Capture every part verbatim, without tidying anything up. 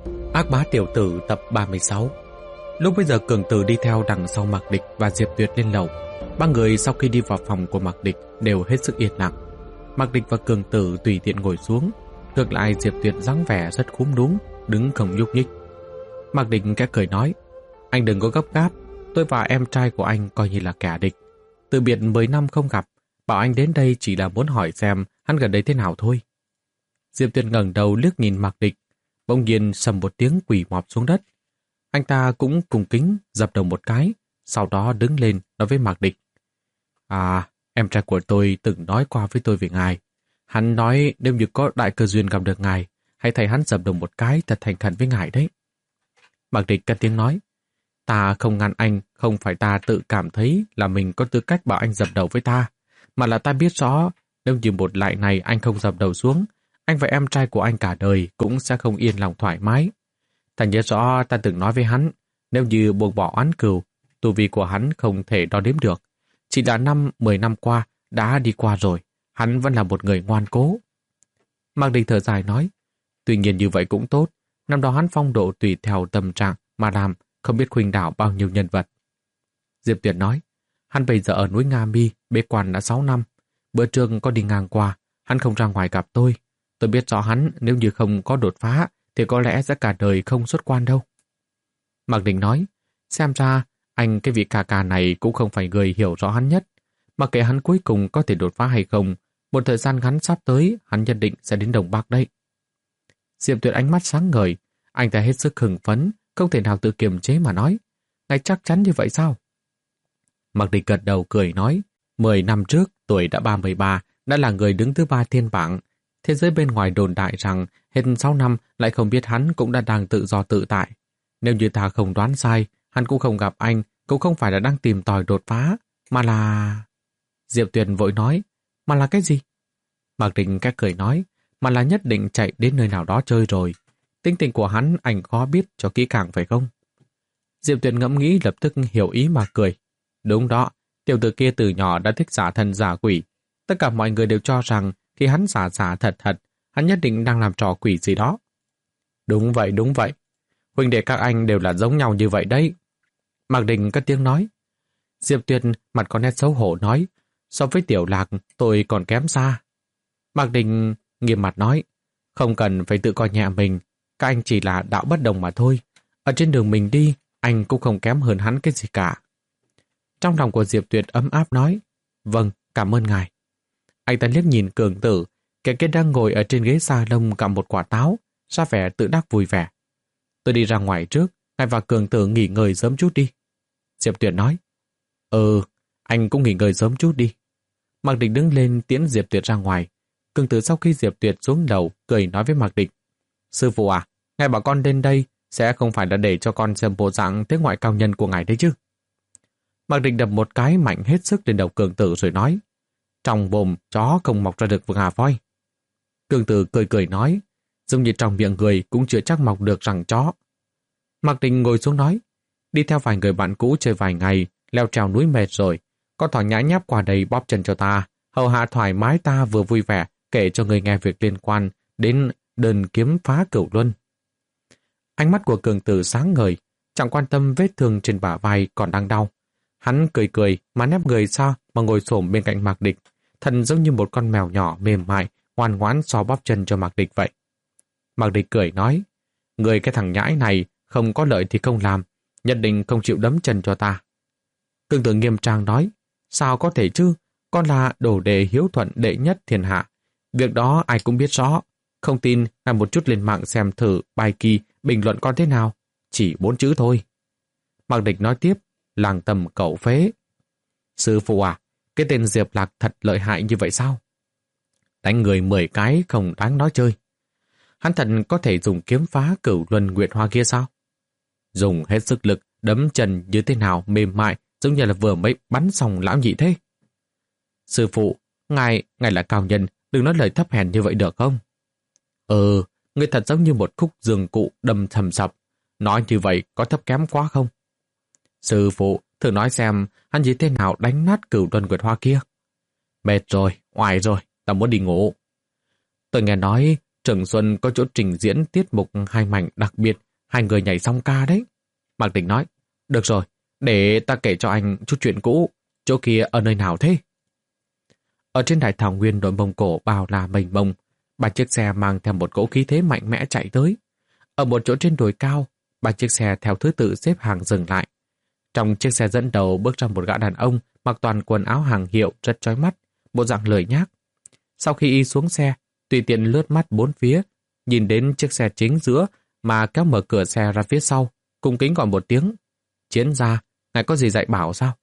Ác bá tiểu tử tập ba mươi sáu. Lúc bây giờ Cường Tử đi theo đằng sau Mạc Địch và Diệp Tuyệt lên lầu. Ba người sau khi đi vào phòng của Mạc Địch đều hết sức yên lặng. Mạc Địch và Cường Tử tùy tiện ngồi xuống. Ngược lại Diệp Tuyệt dáng vẻ rất cúm núm, đứng không nhúc nhích. Mạc Địch kẽ cười nói: "Anh đừng có gấp gáp, tôi và em trai của anh coi như là kẻ địch. Từ biệt mười năm không gặp, bảo anh đến đây chỉ là muốn hỏi xem hắn gần đây thế nào thôi." Diệp Tuyệt ngẩng đầu liếc nhìn Mạc Địch, bỗng nhiên sầm một tiếng quỳ mọp xuống đất. Anh ta cũng cung kính dập đầu một cái, sau đó đứng lên nói với Mạc Địch: "À, em trai của tôi từng nói qua với tôi về ngài. Hắn nói nếu như có đại cơ duyên gặp được ngài, hãy thầy hắn dập đầu một cái thật thành khẩn với ngài đấy." Mạc Địch cất tiếng nói: "Ta không ngăn anh, không phải ta tự cảm thấy là mình có tư cách bảo anh dập đầu với ta, mà là ta biết rõ nếu như một lại này anh không dập đầu xuống, anh và em trai của anh cả đời cũng sẽ không yên lòng thoải mái. Ta nhớ rõ ta từng nói với hắn, nếu như buông bỏ oán cừu, tu vi của hắn không thể đo đếm được. Chỉ là năm, mười năm qua, đã đi qua rồi, hắn vẫn là một người ngoan cố." Mạc Địch thở dài nói: "Tuy nhiên như vậy cũng tốt, năm đó hắn phong độ tùy theo tâm trạng mà làm, không biết khuynh đảo bao nhiêu nhân vật." Diệp Tuyệt nói: "Hắn bây giờ ở núi Nga Mi, bế quan đã sáu năm. Bữa trưa có đi ngang qua, hắn không ra ngoài gặp tôi. Tôi biết rõ hắn nếu như không có đột phá thì có lẽ sẽ cả đời không xuất quan đâu." Mạc Địch nói: "Xem ra anh cái vị ca ca này cũng không phải người hiểu rõ hắn nhất. Mà kể hắn cuối cùng có thể đột phá hay không, một thời gian ngắn sắp tới hắn nhất định sẽ đến Đông Bắc đấy." Diệp Tuyệt ánh mắt sáng ngời, anh ta hết sức hưng phấn, không thể nào tự kiềm chế mà nói: "Ngài chắc chắn như vậy sao?" Mạc Địch gật đầu cười nói: Mười năm trước tuổi đã ba mươi ba, đã là người đứng thứ ba thiên bảng. Thế giới bên ngoài đồn đại rằng hết sáu năm lại không biết hắn cũng đã đang tự do tự tại. Nếu như ta không đoán sai, hắn cũng không gặp anh, cũng không phải là đang tìm tòi đột phá, mà là..." Diệp Tuyệt vội nói: "Mà là cái gì?" Mạc Địch cái cười nói: "Mà là nhất định chạy đến nơi nào đó chơi rồi. Tính tình của hắn anh khó biết cho kỹ càng phải không?" Diệp Tuyệt ngẫm nghĩ lập tức hiểu ý mà cười: "Đúng đó, tiểu tử kia từ nhỏ đã thích giả thần giả quỷ. Tất cả mọi người đều cho rằng khi hắn giả giả thật thật, hắn nhất định đang làm trò quỷ gì đó." "Đúng vậy, đúng vậy. Huynh đệ các anh đều là giống nhau như vậy đấy." Mạc Địch cất tiếng nói. Diệp Tuyệt mặt có nét xấu hổ nói: "So với Tiểu Lạc, tôi còn kém xa." Mạc Địch nghiêm mặt nói: "Không cần phải tự coi nhẹ mình, các anh chỉ là đạo bất đồng mà thôi. Ở trên đường mình đi, anh cũng không kém hơn hắn cái gì cả." Trong lòng của Diệp Tuyệt ấm áp nói: "Vâng, cảm ơn ngài." Anh ta liếc nhìn Cường Tử, kẻ kia đang ngồi ở trên ghế sa lông cầm một quả táo, ra vẻ tự đắc vui vẻ. "Tôi đi ra ngoài trước, ngài và Cường Tử nghỉ ngơi sớm chút đi." Diệp Tuyệt nói. "Ừ, anh cũng nghỉ ngơi sớm chút đi." Mạc Địch đứng lên tiễn Diệp Tuyệt ra ngoài. Cường Tử sau khi Diệp Tuyệt xuống lầu, cười nói với Mạc Địch: "Sư phụ à, ngài bảo con đến đây sẽ không phải là để cho con xem bộ dạng thế ngoại cao nhân của ngài đấy chứ?" Mạc Địch đập một cái mạnh hết sức lên đầu Cường Tử rồi nói: "Trong bồm chó không mọc ra được ngà voi." Cường Tử cười cười nói: "Giống như trong miệng người cũng chưa chắc mọc được răng chó." Mạc Địch ngồi xuống nói: "Đi theo vài người bạn cũ chơi vài ngày, leo trèo núi mệt rồi, con thỏ nhã nháp qua đây bóp chân cho ta, hầu hạ thoải mái ta vừa vui vẻ kể cho người nghe việc liên quan đến đơn kiếm phá cửu luân." Ánh mắt của Cường Tử sáng ngời, chẳng quan tâm vết thương trên bả vai còn đang đau. Hắn cười cười mà nép người ra mà ngồi xổm bên cạnh Mạc Địch, thần giống như một con mèo nhỏ mềm mại, ngoan ngoãn so bóp chân cho Mạc Địch vậy. Mạc Địch cười nói: "Người cái thằng nhãi này không có lợi thì không làm, nhất định không chịu đấm chân cho ta." Cường Tử nghiêm trang nói: "Sao có thể chứ, con là đồ đệ hiếu thuận đệ nhất thiên hạ. Việc đó ai cũng biết rõ. Không tin, ngài một chút lên mạng xem thử bài kỳ bình luận con thế nào. Chỉ bốn chữ thôi." Mạc Địch nói tiếp: "Làng tầm cẩu phế." "Sư phụ à, cái tên Diệp Lạc thật lợi hại như vậy sao? Đánh người mười cái không đáng nói chơi. Hắn thật có thể dùng kiếm phá cửu luân nguyệt hoa kia sao? Dùng hết sức lực đấm chân như thế nào mềm mại, giống như là vừa mới bắn xong lão nhị thế." "Sư phụ, ngài, ngài là cao nhân, đừng nói lời thấp hèn như vậy được không?" "Ừ, người thật giống như một khúc giường cụ đâm thầm sập. Nói như vậy có thấp kém quá không?" "Sư phụ, thử nói xem hắn như thế nào đánh nát cửu luân nguyệt hoa kia." "Mệt rồi, oải rồi, ta muốn đi ngủ." "Tôi nghe nói Trường Xuân có chỗ trình diễn tiết mục hai mảnh đặc biệt, hai người nhảy song ca đấy. Mạc Địch nói, được rồi, để ta kể cho anh chút chuyện cũ, chỗ kia ở nơi nào thế? Ở trên đại thảo nguyên đội Mông Cổ bao la mênh mông, ba chiếc xe mang theo một cỗ khí thế mạnh mẽ chạy tới. Ở một chỗ trên đồi cao, ba chiếc xe theo thứ tự xếp hàng dừng lại. Trong chiếc xe dẫn đầu bước ra một gã đàn ông mặc toàn quần áo hàng hiệu rất chói mắt, bộ dạng lười nhác. Sau khi y xuống xe, tùy tiện lướt mắt bốn phía, nhìn đến chiếc xe chính giữa mà kéo mở cửa xe ra phía sau, cung kính gọi một tiếng. Chiến gia, ngài có gì dạy bảo sao?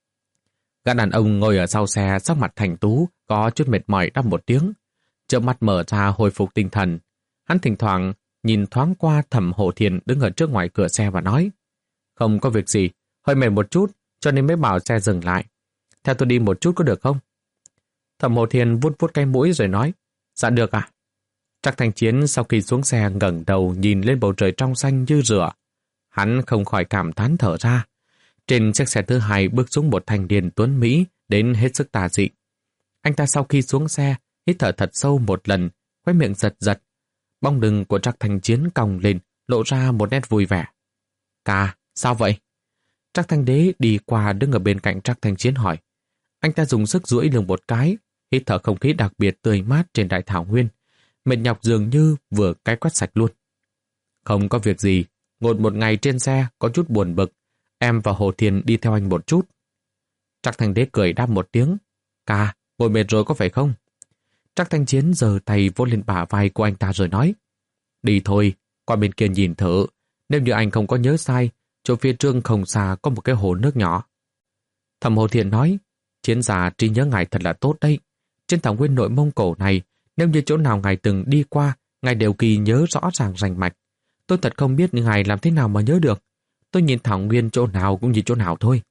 Gã đàn ông ngồi ở sau xe, sắc mặt thành tú, có chút mệt mỏi đáp một tiếng. Chớp mắt mở ra hồi phục tinh thần. Hắn thỉnh thoảng nhìn thoáng qua Thẩm Hổ Thiền đứng ở trước ngoài cửa xe và nói, không có việc gì, hơi mệt một chút cho nên mới bảo xe dừng lại. Theo tôi đi một chút có được không? Thẩm Hổ Thiền vuốt vuốt cái mũi rồi nói, dạ được à? Trác Thanh Chiến sau khi xuống xe ngẩng đầu nhìn lên bầu trời trong xanh như rửa. Hắn không khỏi cảm thán thở ra. Trên chiếc xe thứ hai bước xuống một thanh niên tuấn Mỹ đến hết sức tà dị. Anh ta sau khi xuống xe hít thở thật sâu một lần, khóe miệng giật giật. Bóng lưng của Trác Thanh Chiến cong lên, lộ ra một nét vui vẻ. Ca, sao vậy? Trác Thanh Đế đi qua đứng ở bên cạnh Trác Thanh Chiến hỏi. Anh ta dùng sức duỗi lưng một cái, hít thở không khí đặc biệt tươi mát trên đại thảo nguyên. Mệt nhọc dường như vừa cái quét sạch luôn. Không có việc gì, ngồi một ngày trên xe có chút buồn bực. Em và Hồ Thiền đi theo anh một chút. Trác Thanh Đế cười đáp một tiếng. Ca, ngồi mệt rồi có phải không? Trác Thanh Chiến giơ tay vỗ lên bả vai của anh ta rồi nói. Đi thôi, qua bên kia nhìn thử. Nếu như anh không có nhớ sai, chỗ phía trước không xa có một cái hồ nước nhỏ. Thẩm Hồ Thiền nói, Chiến gia trí nhớ ngài thật là tốt đấy. Trên thảo nguyên nội Mông Cổ này, nếu như chỗ nào ngài từng đi qua, ngài đều kỳ nhớ rõ ràng rành mạch. Tôi thật không biết ngài làm thế nào mà nhớ được. Tôi nhìn thảo nguyên chỗ nào cũng như chỗ nào thôi.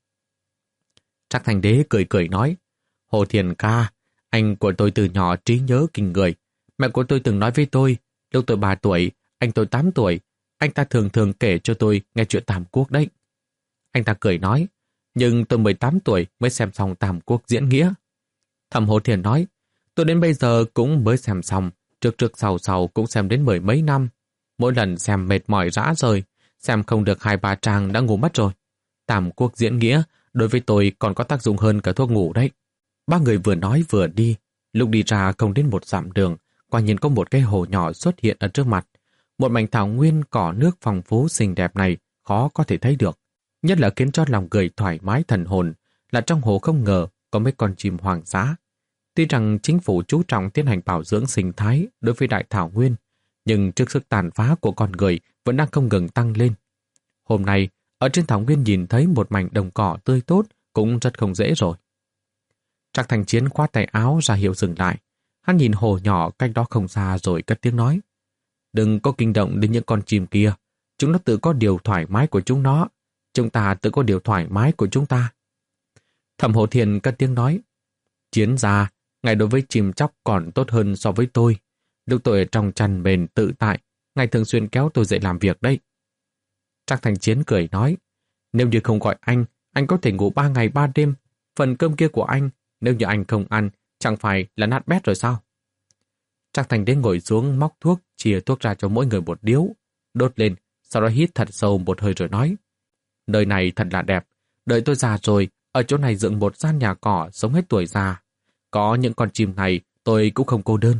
Trác Thanh Đế cười cười nói, Hồ Thiền ca, anh của tôi từ nhỏ trí nhớ kinh người. Mẹ của tôi từng nói với tôi, lúc tôi ba tuổi, anh tôi tám tuổi, anh ta thường thường kể cho tôi nghe chuyện Tam Quốc đấy. Anh ta cười nói, nhưng tôi mười tám tuổi mới xem xong Tam Quốc diễn nghĩa. Thẩm Hồ Thiền nói, tôi đến bây giờ cũng mới xem xong, trước trước sau sau cũng xem đến mười mấy năm. Mỗi lần xem mệt mỏi rã rời, xem không được hai ba trang đã ngủ mất rồi. Tam Quốc diễn nghĩa đối với tôi còn có tác dụng hơn cả thuốc ngủ đấy. Ba người vừa nói vừa đi, lúc đi ra không đến một dặm đường, quả nhiên có một cái hồ nhỏ xuất hiện ở trước mặt. Một mảnh thảo nguyên cỏ nước phong phú xinh đẹp này khó có thể thấy được. Nhất là khiến cho lòng người thoải mái thần hồn, là trong hồ không ngờ có mấy con chim hoàng dã. Tuy rằng chính phủ chú trọng tiến hành bảo dưỡng sinh thái đối với đại thảo nguyên, nhưng trước sức tàn phá của con người vẫn đang không ngừng tăng lên. Hôm nay, ở trên thảo nguyên nhìn thấy một mảnh đồng cỏ tươi tốt cũng rất không dễ rồi. Trác Thanh Chiến khoát tay áo ra hiệu dừng lại. Hắn nhìn hồ nhỏ cách đó không xa rồi cất tiếng nói. Đừng có kinh động đến những con chim kia. Chúng nó tự có điều thoải mái của chúng nó. Chúng ta tự có điều thoải mái của chúng ta. Thẩm Hổ Thiền cất tiếng nói. Chiến gia, ngài đối với chim chóc còn tốt hơn so với tôi. Lúc tôi ở trong chăn bền tự tại, ngài thường xuyên kéo tôi dậy làm việc đấy. Trác Thanh Chiến cười nói. Nếu như không gọi anh, anh có thể ngủ ba ngày ba đêm. Phần cơm kia của anh, nếu như anh không ăn, chẳng phải là nát bét rồi sao? Trác Thanh Đế ngồi xuống móc thuốc, chia thuốc ra cho mỗi người một điếu, đốt lên, sau đó hít thật sâu một hơi rồi nói. Nơi này thật là đẹp, đợi tôi già rồi, ở chỗ này dựng một gian nhà cỏ sống hết tuổi già. Có những con chim này, tôi cũng không cô đơn.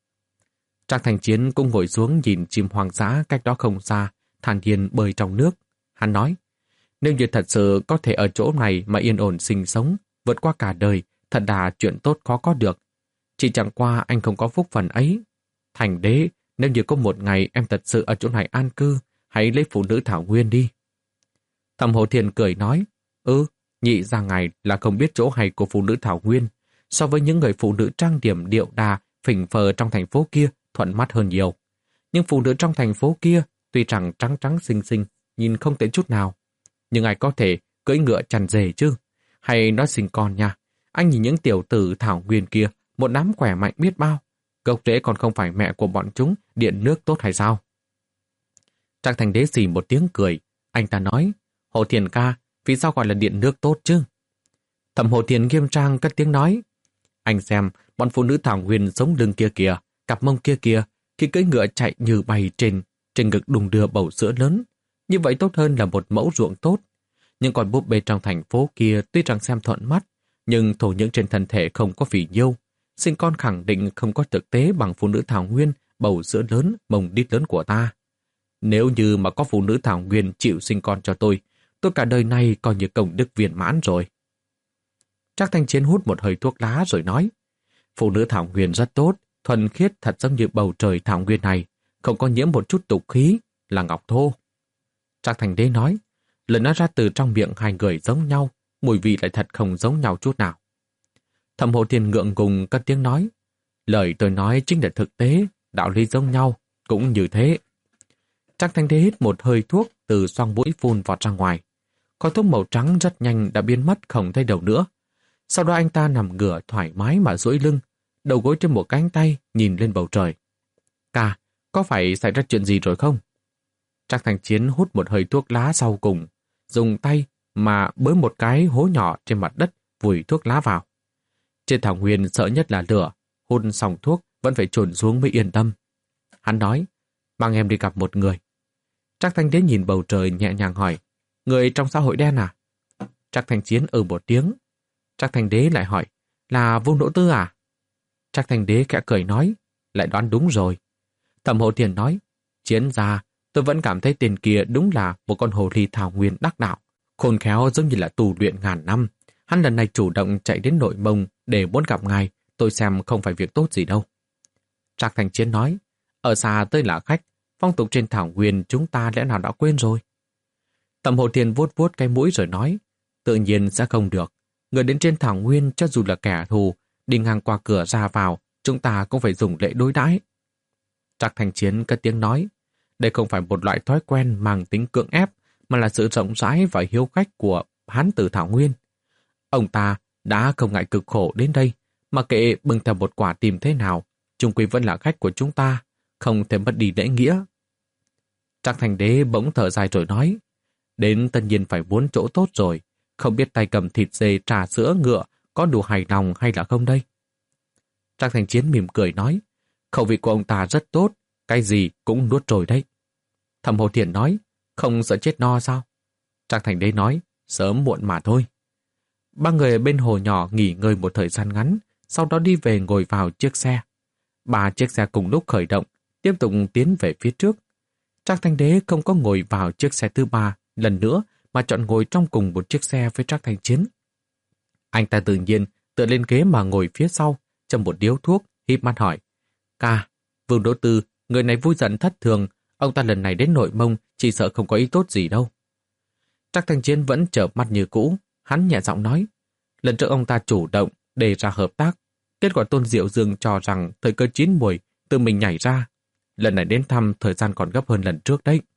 Trác Thanh Chiến cũng ngồi xuống nhìn chim hoang dã cách đó không xa, thản nhiên bơi trong nước. Hắn nói, nếu như thật sự có thể ở chỗ này mà yên ổn sinh sống, vượt qua cả đời, thật là chuyện tốt khó có được. Chỉ chẳng qua anh không có phúc phần ấy. Thành Đế, nếu như có một ngày em thật sự ở chỗ này an cư, hãy lấy phụ nữ thảo nguyên đi. Thẩm Hổ Thiền cười nói, ừ, nhị ra ngài là không biết chỗ hay của phụ nữ thảo nguyên. So với những người phụ nữ trang điểm điệu đà, phỉnh phờ trong thành phố kia, thuận mắt hơn nhiều. Nhưng phụ nữ trong thành phố kia, tuy rằng trắng trắng xinh xinh, nhìn không tệ chút nào. Nhưng ai có thể cưỡi ngựa chằn dề chứ? Hay nói sinh con nha. Anh nhìn những tiểu tử thảo nguyên kia, một đám khỏe mạnh biết bao. Gốc rễ còn không phải mẹ của bọn chúng, điện nước tốt hay sao? Trác Thanh Đế xì một tiếng cười. Anh ta nói, Hồ Thiền ca, vì sao gọi là điện nước tốt chứ? Thẩm Hồ Thiền nghiêm trang cất tiếng nói, anh xem, bọn phụ nữ thảo nguyên sống lưng kia kìa, cặp mông kia kìa, Khi cưỡi ngựa chạy như bay trên, trên ngực đùng đưa bầu sữa lớn, như vậy tốt hơn là một mẫu ruộng tốt. Nhưng con búp bê trong thành phố kia tuy rằng xem thuận mắt, nhưng thổ nhưỡng trên thân thể không có phì nhiêu. Sinh con khẳng định không có thực tế bằng phụ nữ thảo nguyên, bầu sữa lớn, mông đít lớn của ta. Nếu như mà có phụ nữ thảo nguyên chịu sinh con cho tôi, tôi cả đời này coi như công đức viên mãn rồi. Trác Thanh Chiến hút một hơi thuốc lá rồi nói, phụ nữ thảo nguyên rất tốt, thuần khiết thật giống như bầu trời thảo nguyên này, không có nhiễm một chút tục khí, là ngọc thô. Trác Thành Đế nói, lời nói ra từ trong miệng hai người giống nhau, mùi vị lại thật không giống nhau chút nào. Thẩm Hồ Thiên ngượng ngùng cất tiếng nói, lời tôi nói chính là thực tế, đạo lý giống nhau, cũng như thế. Trác Thanh Đế hít một hơi thuốc từ xoang mũi phun vọt ra ngoài. Khói thuốc màu trắng rất nhanh đã biến mất không thấy đâu nữa. Sau đó anh ta nằm ngửa thoải mái mà duỗi lưng, đầu gối trên một cánh tay nhìn lên bầu trời. Ca, có phải xảy ra chuyện gì rồi không? Trác Thành Chiến hút một hơi thuốc lá sau cùng, dùng tay mà bới một cái hố nhỏ trên mặt đất vùi thuốc lá vào. Trên thảo nguyên sợ nhất là lửa, hút xong thuốc vẫn phải chôn xuống mới yên tâm. Hắn nói, mang em đi gặp một người. Trác Thanh Đế nhìn bầu trời nhẹ nhàng hỏi, người trong xã hội đen à? Trác Thành Chiến ừ một tiếng. Trác Thanh Đế lại hỏi, là Vương Đỗ Tư à? Trác Thanh Đế khẽ cười nói, lại đoán đúng rồi. Thẩm Hồ Thiền nói, Chiến gia, tôi vẫn cảm thấy tên kia đúng là một con hồ ly thảo nguyên đắc đạo, khôn khéo giống như là tù luyện ngàn năm. Hắn lần này chủ động chạy đến Nội Mông để muốn gặp ngài, tôi xem không phải việc tốt gì đâu. Trác Thành Chiến nói, ở xa tới là khách, phong tục trên thảo nguyên chúng ta lẽ nào đã quên rồi. Thẩm Hồ Thiền vuốt vuốt cái mũi rồi nói, tự nhiên sẽ không được. Người đến trên thảo nguyên cho dù là kẻ thù, đi ngang qua cửa ra vào, chúng ta cũng phải dùng lễ đối đãi. Trác Thành Chiến cất tiếng nói, đây không phải một loại thói quen mang tính cưỡng ép, mà là sự rộng rãi và hiếu khách của hán tử thảo nguyên. Ông ta đã không ngại cực khổ đến đây, mà kệ bưng theo một quả tìm thế nào, chung quy vẫn là khách của chúng ta, không thể mất đi lễ nghĩa. Trác Thành Đế bỗng thở dài rồi nói, đến tất nhiên phải muốn chỗ tốt rồi, không biết tay cầm thịt dê trà sữa ngựa có đủ hài lòng hay là không đây? Trác Thành Chiến mỉm cười nói, khẩu vị của ông ta rất tốt, cái gì cũng nuốt rồi đấy. Thẩm Hồ Thiền nói, không sợ chết no sao? Trác Thành Đế nói, sớm muộn mà thôi. Ba người ở bên hồ nhỏ nghỉ ngơi một thời gian ngắn, sau đó đi về ngồi vào chiếc xe. Ba chiếc xe cùng lúc khởi động, tiếp tục tiến về phía trước. Trác Thanh Đế không có ngồi vào chiếc xe thứ ba lần nữa, mà chọn ngồi trong cùng một chiếc xe với Trác Thanh Chiến. Anh ta tự nhiên tựa lên ghế mà ngồi phía sau, châm một điếu thuốc, híp mắt hỏi, ca, Vương Đỗ Tư, người này vui giận thất thường, ông ta lần này đến Nội Mông chỉ sợ không có ý tốt gì đâu. Trác Thanh Chiến vẫn chợp mắt như cũ, hắn nhẹ giọng nói, lần trước ông ta chủ động đề ra hợp tác, kết quả Tôn Diệu Dương cho rằng thời cơ chín muồi tự mình nhảy ra, lần này đến thăm thời gian còn gấp hơn lần trước đấy.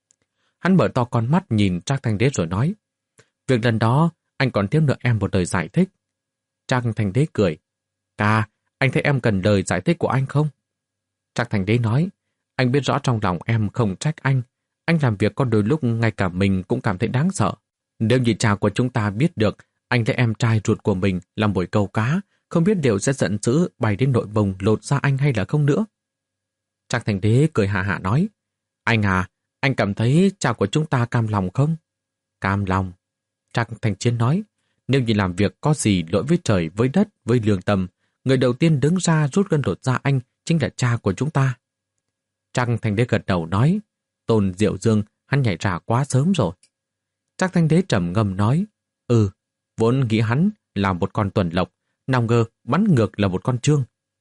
Hắn mở to con mắt nhìn Trác Thanh Đế rồi nói, việc lần đó anh còn thiếu nợ em một lời giải thích. Trác Thanh Đế cười, ca, anh thấy em cần lời giải thích của anh không? Trác Thanh Đế nói, anh biết rõ trong lòng em không trách anh, anh làm việc có đôi lúc ngay cả mình cũng cảm thấy đáng sợ. Nếu như cha của chúng ta biết được anh thấy em trai ruột của mình làm mồi câu cá, không biết điều sẽ giận dữ bay đến Nội Mông lột ra anh hay là không nữa. Trác Thanh Đế cười hạ hạ nói, anh à, anh cảm thấy cha của chúng ta cam lòng không? Cam lòng. Trác Thanh Chiến nói, nếu như làm việc có gì lỗi với trời, với đất, với lương tâm, người đầu tiên đứng ra rút gân lột da anh chính là cha của chúng ta. Trác Thanh Đế gật đầu nói, Tôn Diệu Dương, hắn nhảy ra quá sớm rồi. Trác Thanh Đế trầm ngâm nói, ừ, vốn nghĩ hắn là một con tuần lộc, nào ngờ bắn ngược là một con trương.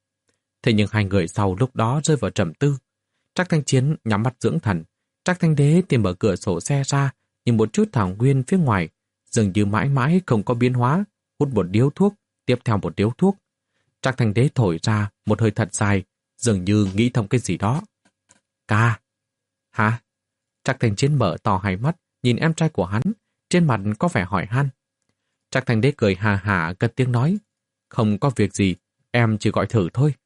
Thế nhưng hai người sau lúc đó rơi vào trầm tư. Trác Thanh Chiến nhắm mắt dưỡng thần, Trác Thanh Đế tìm mở cửa sổ xe ra, nhìn một chút thảo nguyên phía ngoài, dường như mãi mãi không có biến hóa, hút một điếu thuốc, tiếp theo một điếu thuốc. Trác Thanh Đế thổi ra một hơi thật dài, dường như nghĩ thông cái gì đó. Ca. Hả? Trác Thanh Chiến mở to hai mắt, nhìn em trai của hắn, trên mặt có vẻ hỏi han. Trác Thanh Đế cười hà hà cất tiếng nói, không có việc gì, em chỉ gọi thử thôi.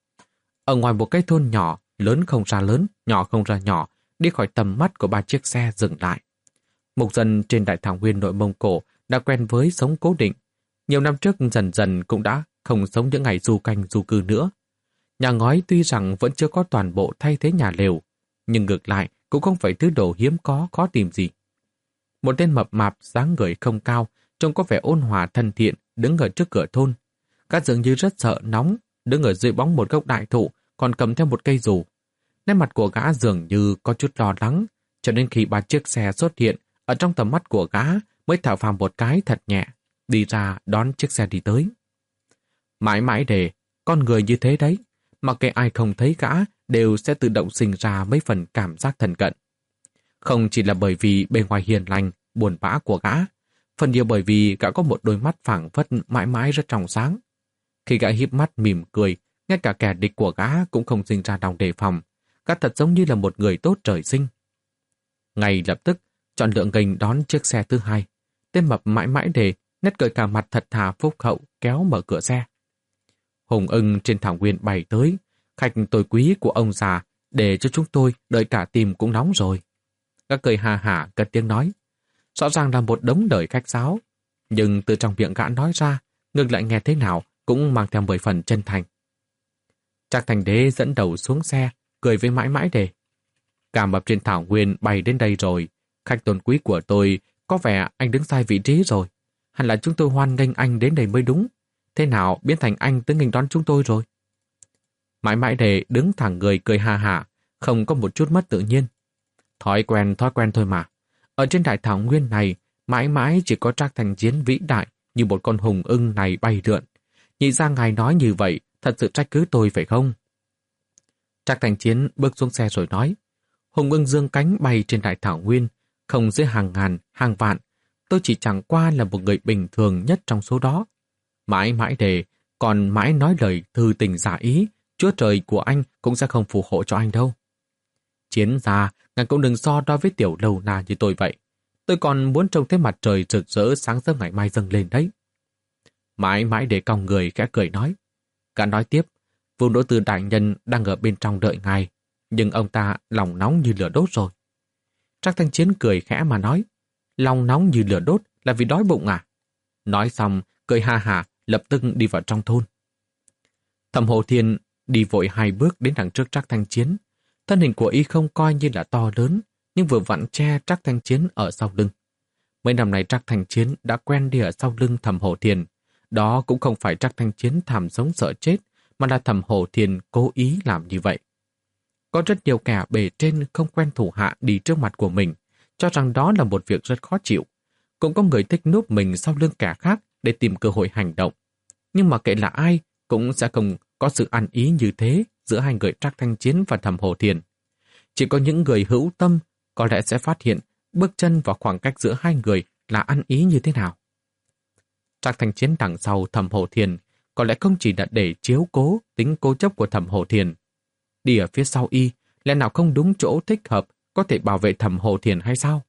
Ở ngoài một cái thôn nhỏ, lớn không ra lớn, nhỏ không ra nhỏ, đi khỏi tầm mắt của ba chiếc xe dừng lại. Mục dân trên đại thảo nguyên Nội Mông Cổ đã quen với sống cố định. Nhiều năm trước dần dần cũng đã không sống những ngày du canh du cư nữa. Nhà ngói tuy rằng vẫn chưa có toàn bộ thay thế nhà lều, nhưng ngược lại cũng không phải thứ đồ hiếm có khó tìm gì. Một tên mập mạp dáng người không cao, trông có vẻ ôn hòa thân thiện, đứng ở trước cửa thôn. Gã dường như rất sợ nóng, đứng ở dưới bóng một gốc đại thụ, còn cầm theo một cây dù. Nét mặt của gã dường như có chút lo lắng, cho nên khi ba chiếc xe xuất hiện, ở trong tầm mắt của gã mới thở phào một cái thật nhẹ, đi ra đón chiếc xe đi tới. Mãi mãi để, con người như thế đấy, mặc kệ ai không thấy gã đều sẽ tự động sinh ra mấy phần cảm giác thân cận. Không chỉ là bởi vì bề ngoài hiền lành, buồn bã của gã, phần nhiều bởi vì gã có một đôi mắt phảng phất mãi mãi rất trong sáng. Khi gã híp mắt mỉm cười, ngay cả kẻ địch của gã cũng không sinh ra lòng đề phòng, gã thật giống như là một người tốt trời sinh. Ngay lập tức, chọn lượng gành đón chiếc xe thứ hai. Tên mập mãi mãi để, nét cười cả mặt thật thà phúc hậu kéo mở cửa xe. Hùng ưng trên thảo nguyên bày tới, khách tôi quý của ông già, để cho chúng tôi đợi cả tim cũng nóng rồi. Gã cười hà hả cất tiếng nói. Rõ ràng là một đống lời khách sáo, nhưng từ trong miệng gã nói ra, ngược lại nghe thế nào cũng mang theo mười phần chân thành. Trác Thành Đế dẫn đầu xuống xe, cười với mãi mãi đề. Cả mập trên thảo nguyên bay đến đây rồi, khách tôn quý của tôi, có vẻ anh đứng sai vị trí rồi. Hẳn là chúng tôi hoan nghênh anh đến đây mới đúng. Thế nào biến thành anh tới nghênh đón chúng tôi rồi? Mãi mãi đề đứng thẳng người cười ha hả, không có một chút mất tự nhiên. Thói quen, thói quen thôi mà. Ở trên đại thảo nguyên này, mãi mãi chỉ có Trác Thành Chiến vĩ đại như một con hùng ưng này bay lượn. Nhị ra ngài nói như vậy, thật sự trách cứ tôi phải không? Trác Thành Chiến bước xuống xe rồi nói. Hùng ưng dương cánh bay trên đại thảo nguyên, không dưới hàng ngàn, hàng vạn. Tôi chỉ chẳng qua là một người bình thường nhất trong số đó. Mãi mãi đề, còn mãi nói lời thư tình giả ý, Chúa trời của anh cũng sẽ không phù hộ cho anh đâu. Chiến gia, ngài cũng đừng so đo với tiểu lâu na như tôi vậy. Tôi còn muốn trông thấy mặt trời rực rỡ sáng sớm ngày mai dâng lên đấy. Mãi mãi để còng người khẽ cười nói. Gã nói tiếp, Vương Đỗ Tư đại nhân đang ở bên trong đợi ngài, nhưng ông ta lòng nóng như lửa đốt rồi. Trác Thanh Chiến cười khẽ mà nói, lòng nóng như lửa đốt là vì đói bụng à? Nói xong, cười ha hả, lập tức đi vào trong thôn. Thẩm Hồ Thiên đi vội hai bước đến đằng trước Trác Thanh Chiến. Thân hình của y không coi như là to lớn, nhưng vừa vặn che Trác Thanh Chiến ở sau lưng. Mấy năm nay Trác Thanh Chiến đã quen đi ở sau lưng Thẩm Hồ Thiên. Đó cũng không phải Trác Thanh Chiến thảm sống sợ chết, mà là Thẩm Hồ Thiên cố ý làm như vậy. Có rất nhiều kẻ bề trên không quen thủ hạ đi trước mặt của mình, cho rằng đó là một việc rất khó chịu. Cũng có người thích núp mình sau lưng kẻ khác để tìm cơ hội hành động. Nhưng mà kệ là ai, cũng sẽ không có sự ăn ý như thế giữa hai người Trác Thanh Chiến và Thẩm Hồ Thiên. Chỉ có những người hữu tâm có lẽ sẽ phát hiện bước chân vào khoảng cách giữa hai người là ăn ý như thế nào. Trác Thanh Chiến đằng sau Thẩm Hồ Thiên có lẽ không chỉ là để chiếu cố tính cố chấp của Thẩm Hồ Thiên. Đi ở phía sau y, lẽ nào không đúng chỗ thích hợp có thể bảo vệ Thẩm Hồ Thiên hay sao?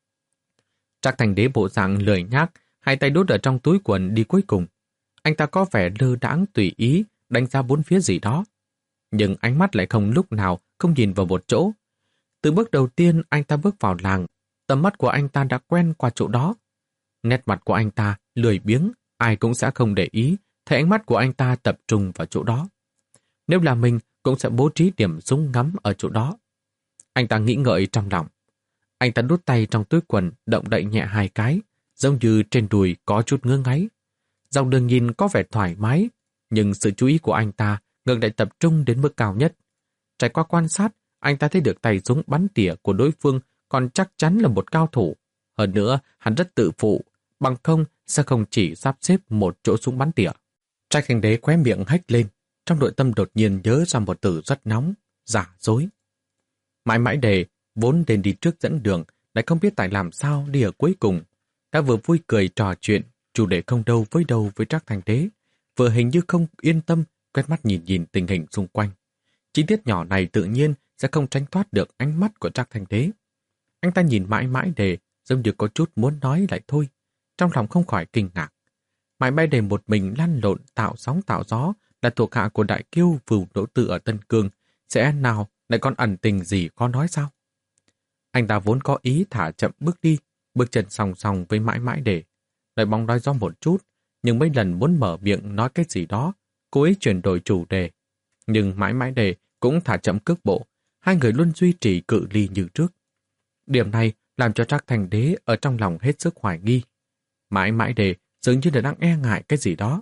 Trác Thành Đế bộ dạng lười nhác, hai tay đút ở trong túi quần đi cuối cùng. Anh ta có vẻ lơ đãng tùy ý, đánh giá bốn phía gì đó. Nhưng ánh mắt lại không lúc nào không nhìn vào một chỗ. Từ bước đầu tiên anh ta bước vào làng, tầm mắt của anh ta đã quen qua chỗ đó. Nét mặt của anh ta lười biếng, ai cũng sẽ không để ý, thấy ánh mắt của anh ta tập trung vào chỗ đó. Nếu là mình, cũng sẽ bố trí điểm súng ngắm ở chỗ đó. Anh ta nghĩ ngợi trong lòng. Anh ta đút tay trong túi quần, động đậy nhẹ hai cái, giống như trên đùi có chút ngứa ngáy. Dòng đường nhìn có vẻ thoải mái, nhưng sự chú ý của anh ta ngược lại tập trung đến mức cao nhất. Trải qua quan sát, anh ta thấy được tay súng bắn tỉa của đối phương còn chắc chắn là một cao thủ. Hơn nữa, hắn rất tự phụ, bằng không sẽ không chỉ sắp xếp một chỗ súng bắn tỉa. Trác Thành Đế khóe miệng hách lên, trong nội tâm đột nhiên nhớ ra một từ rất nóng, giả dối. Mãi mãi đề, vốn nên đi trước dẫn đường, lại không biết tại làm sao đi ở cuối cùng. Đã vừa vui cười trò chuyện, chủ đề không đâu với đâu với Trác Thành Đế, vừa hình như không yên tâm, quét mắt nhìn nhìn tình hình xung quanh. Chi tiết nhỏ này tự nhiên sẽ không tránh thoát được ánh mắt của Trác Thành Đế. Anh ta nhìn mãi mãi đề, giống như có chút muốn nói lại thôi, trong lòng không khỏi kinh ngạc. Mãi mãi đề một mình lăn lộn tạo sóng tạo gió, là thuộc hạ của đại kiêu Vưu Đỗ Tư ở Tân Cương, sẽ nào lại còn ẩn tình gì khó nói sao? Anh ta vốn có ý thả chậm bước đi, bước chân song song với mãi mãi đề, lại bóng nói gió một chút, nhưng mấy lần muốn mở miệng nói cái gì đó, cố ý chuyển đổi chủ đề. Nhưng mãi mãi đề cũng thả chậm cước bộ, hai người luôn duy trì cự ly như trước. Điểm này làm cho Trác Thành Đế ở trong lòng hết sức hoài nghi. Mãi mãi đề dường như là đang e ngại cái gì đó.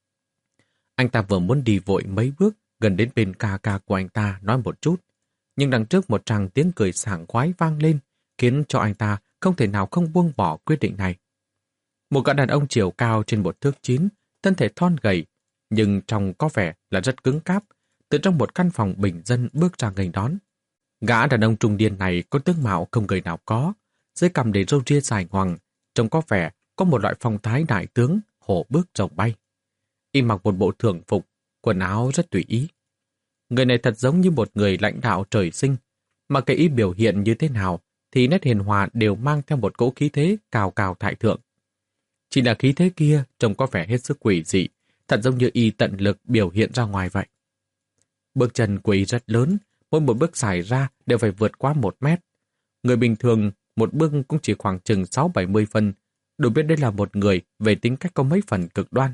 Anh ta vừa muốn đi vội mấy bước gần đến bên ca ca của anh ta nói một chút, nhưng đằng trước một tràng tiếng cười sảng khoái vang lên, khiến cho anh ta không thể nào không buông bỏ quyết định này. Một gã đàn ông chiều cao trên một thước chín, thân thể thon gầy, nhưng trông có vẻ là rất cứng cáp, từ trong một căn phòng bình dân bước ra nghênh đón. Gã đàn ông trung niên này có tướng mạo không người nào có, dưới cằm để râu ria dài ngoằng, trông có vẻ có một loại phong thái đại tướng, hổ bước rồng bay. Y mặc một bộ thường phục, quần áo rất tùy ý. Người này thật giống như một người lãnh đạo trời sinh, mà cái ý biểu hiện như thế nào thì nét hiền hòa đều mang theo một cỗ khí thế cao cao tại thượng. Chỉ là khí thế kia trông có vẻ hết sức quỷ dị, thật giống như y tận lực biểu hiện ra ngoài vậy. Bước chân của y rất lớn, mỗi một bước xài ra đều phải vượt qua một mét. Người bình thường một bước cũng chỉ khoảng chừng sáu bảy mươi phân, đủ biết đây là một người về tính cách có mấy phần cực đoan.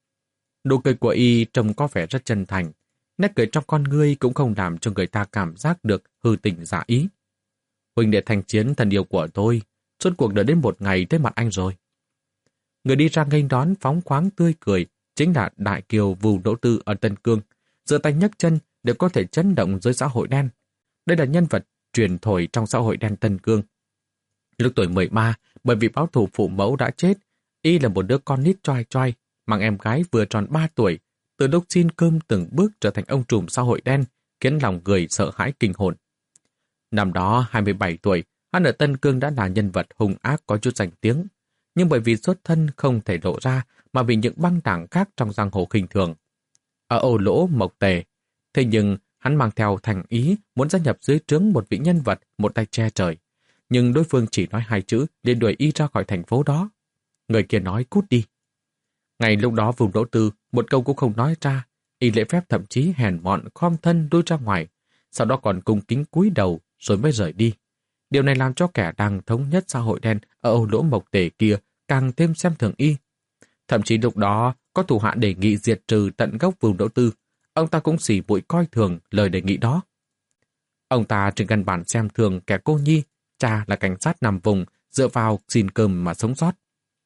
Nụ cười của y trông có vẻ rất chân thành, nét cười trong con ngươi cũng không làm cho người ta cảm giác được hư tình giả ý. Huynh đệ Thành Chiến thần yêu của tôi, suốt cuộc đợi đến một ngày tới mặt anh rồi. Người đi ra nghênh đón phóng khoáng tươi cười chính là đại kiều Vưu Đỗ Tư ở Tân Cương, giơ tay nhấc chân đều có thể chấn động dưới xã hội đen. Đây là nhân vật truyền thổi trong xã hội đen Tân Cương. Lúc tuổi mười ba, bởi vì báo thù phụ mẫu đã chết, y là một đứa con nít choai choai, mang em gái vừa tròn ba tuổi, từ lúc xin cơm từng bước trở thành ông trùm xã hội đen, khiến lòng người sợ hãi kinh hồn. Năm đó, hai mươi bảy tuổi, hắn ở Tân Cương đã là nhân vật hung ác có chút danh tiếng, nhưng bởi vì xuất thân không thể lộ ra mà vì những băng đảng khác trong giang hồ khinh thường. Ở Âu Lỗ Mộc Tề, thế nhưng hắn mang theo thành ý muốn gia nhập dưới trướng một vị nhân vật một tay che trời, nhưng đối phương chỉ nói hai chữ liền đuổi y ra khỏi thành phố đó. Người kia nói cút đi. Ngày lúc đó Vùng Đỗ Tư một câu cũng không nói ra, y lễ phép thậm chí hèn mọn khom thân lui ra ngoài, sau đó còn cung kính cúi đầu rồi mới rời đi. Điều này làm cho kẻ đang thống nhất xã hội đen ở Âu Lỗ Mộc Tề kia càng thêm xem thường y. Thậm chí lúc đó có thủ hạ đề nghị diệt trừ tận gốc Vùng Đỗ Tư, ông ta cũng xỉ bụi coi thường lời đề nghị đó. Ông ta trên căn bản xem thường kẻ cô nhi, cha là cảnh sát nằm vùng, dựa vào xin cơm mà sống sót.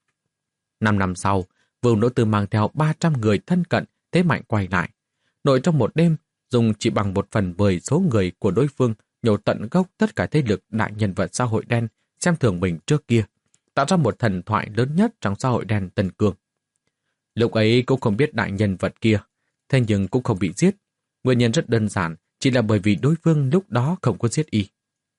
Năm năm sau, Vùng Đỗ Tư mang theo ba trăm người thân cận thế mạnh quay lại. Nội trong một đêm, dùng chỉ bằng một phần mười số người của đối phương nhổ tận gốc tất cả thế lực đại nhân vật xã hội đen xem thường mình trước kia, tạo ra một thần thoại lớn nhất trong xã hội đen Tân Cương. Lúc ấy cũng không biết đại nhân vật kia, thế nhưng cũng không bị giết. Nguyên nhân rất đơn giản, chỉ là bởi vì đối phương lúc đó không có giết y.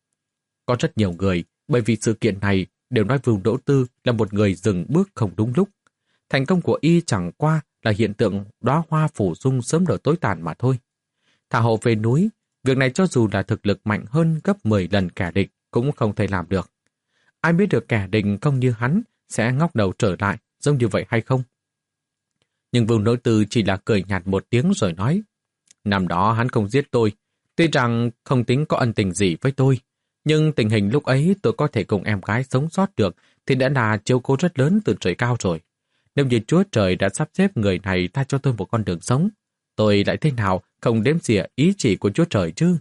Có rất nhiều người, bởi vì sự kiện này, đều nói Vùng Đỗ Tư là một người dừng bước không đúng lúc. Thành công của y chẳng qua là hiện tượng đóa hoa phủ dung sớm nở tối tàn mà thôi. Thả hộ về núi, việc này cho dù là thực lực mạnh hơn gấp mười lần kẻ địch cũng không thể làm được. Ai biết được kẻ địch không như hắn sẽ ngóc đầu trở lại giống như vậy hay không? Nhưng Vùng Đỗ Tư chỉ là cười nhạt một tiếng rồi nói, năm đó hắn không giết tôi, tuy rằng không tính có ân tình gì với tôi, nhưng tình hình lúc ấy tôi có thể cùng em gái sống sót được thì đã là chiếu cố rất lớn từ trời cao rồi. Nếu như Chúa Trời đã sắp xếp người này tha cho tôi một con đường sống, tôi lại thế nào không đếm xỉa ý chỉ của Chúa Trời chứ?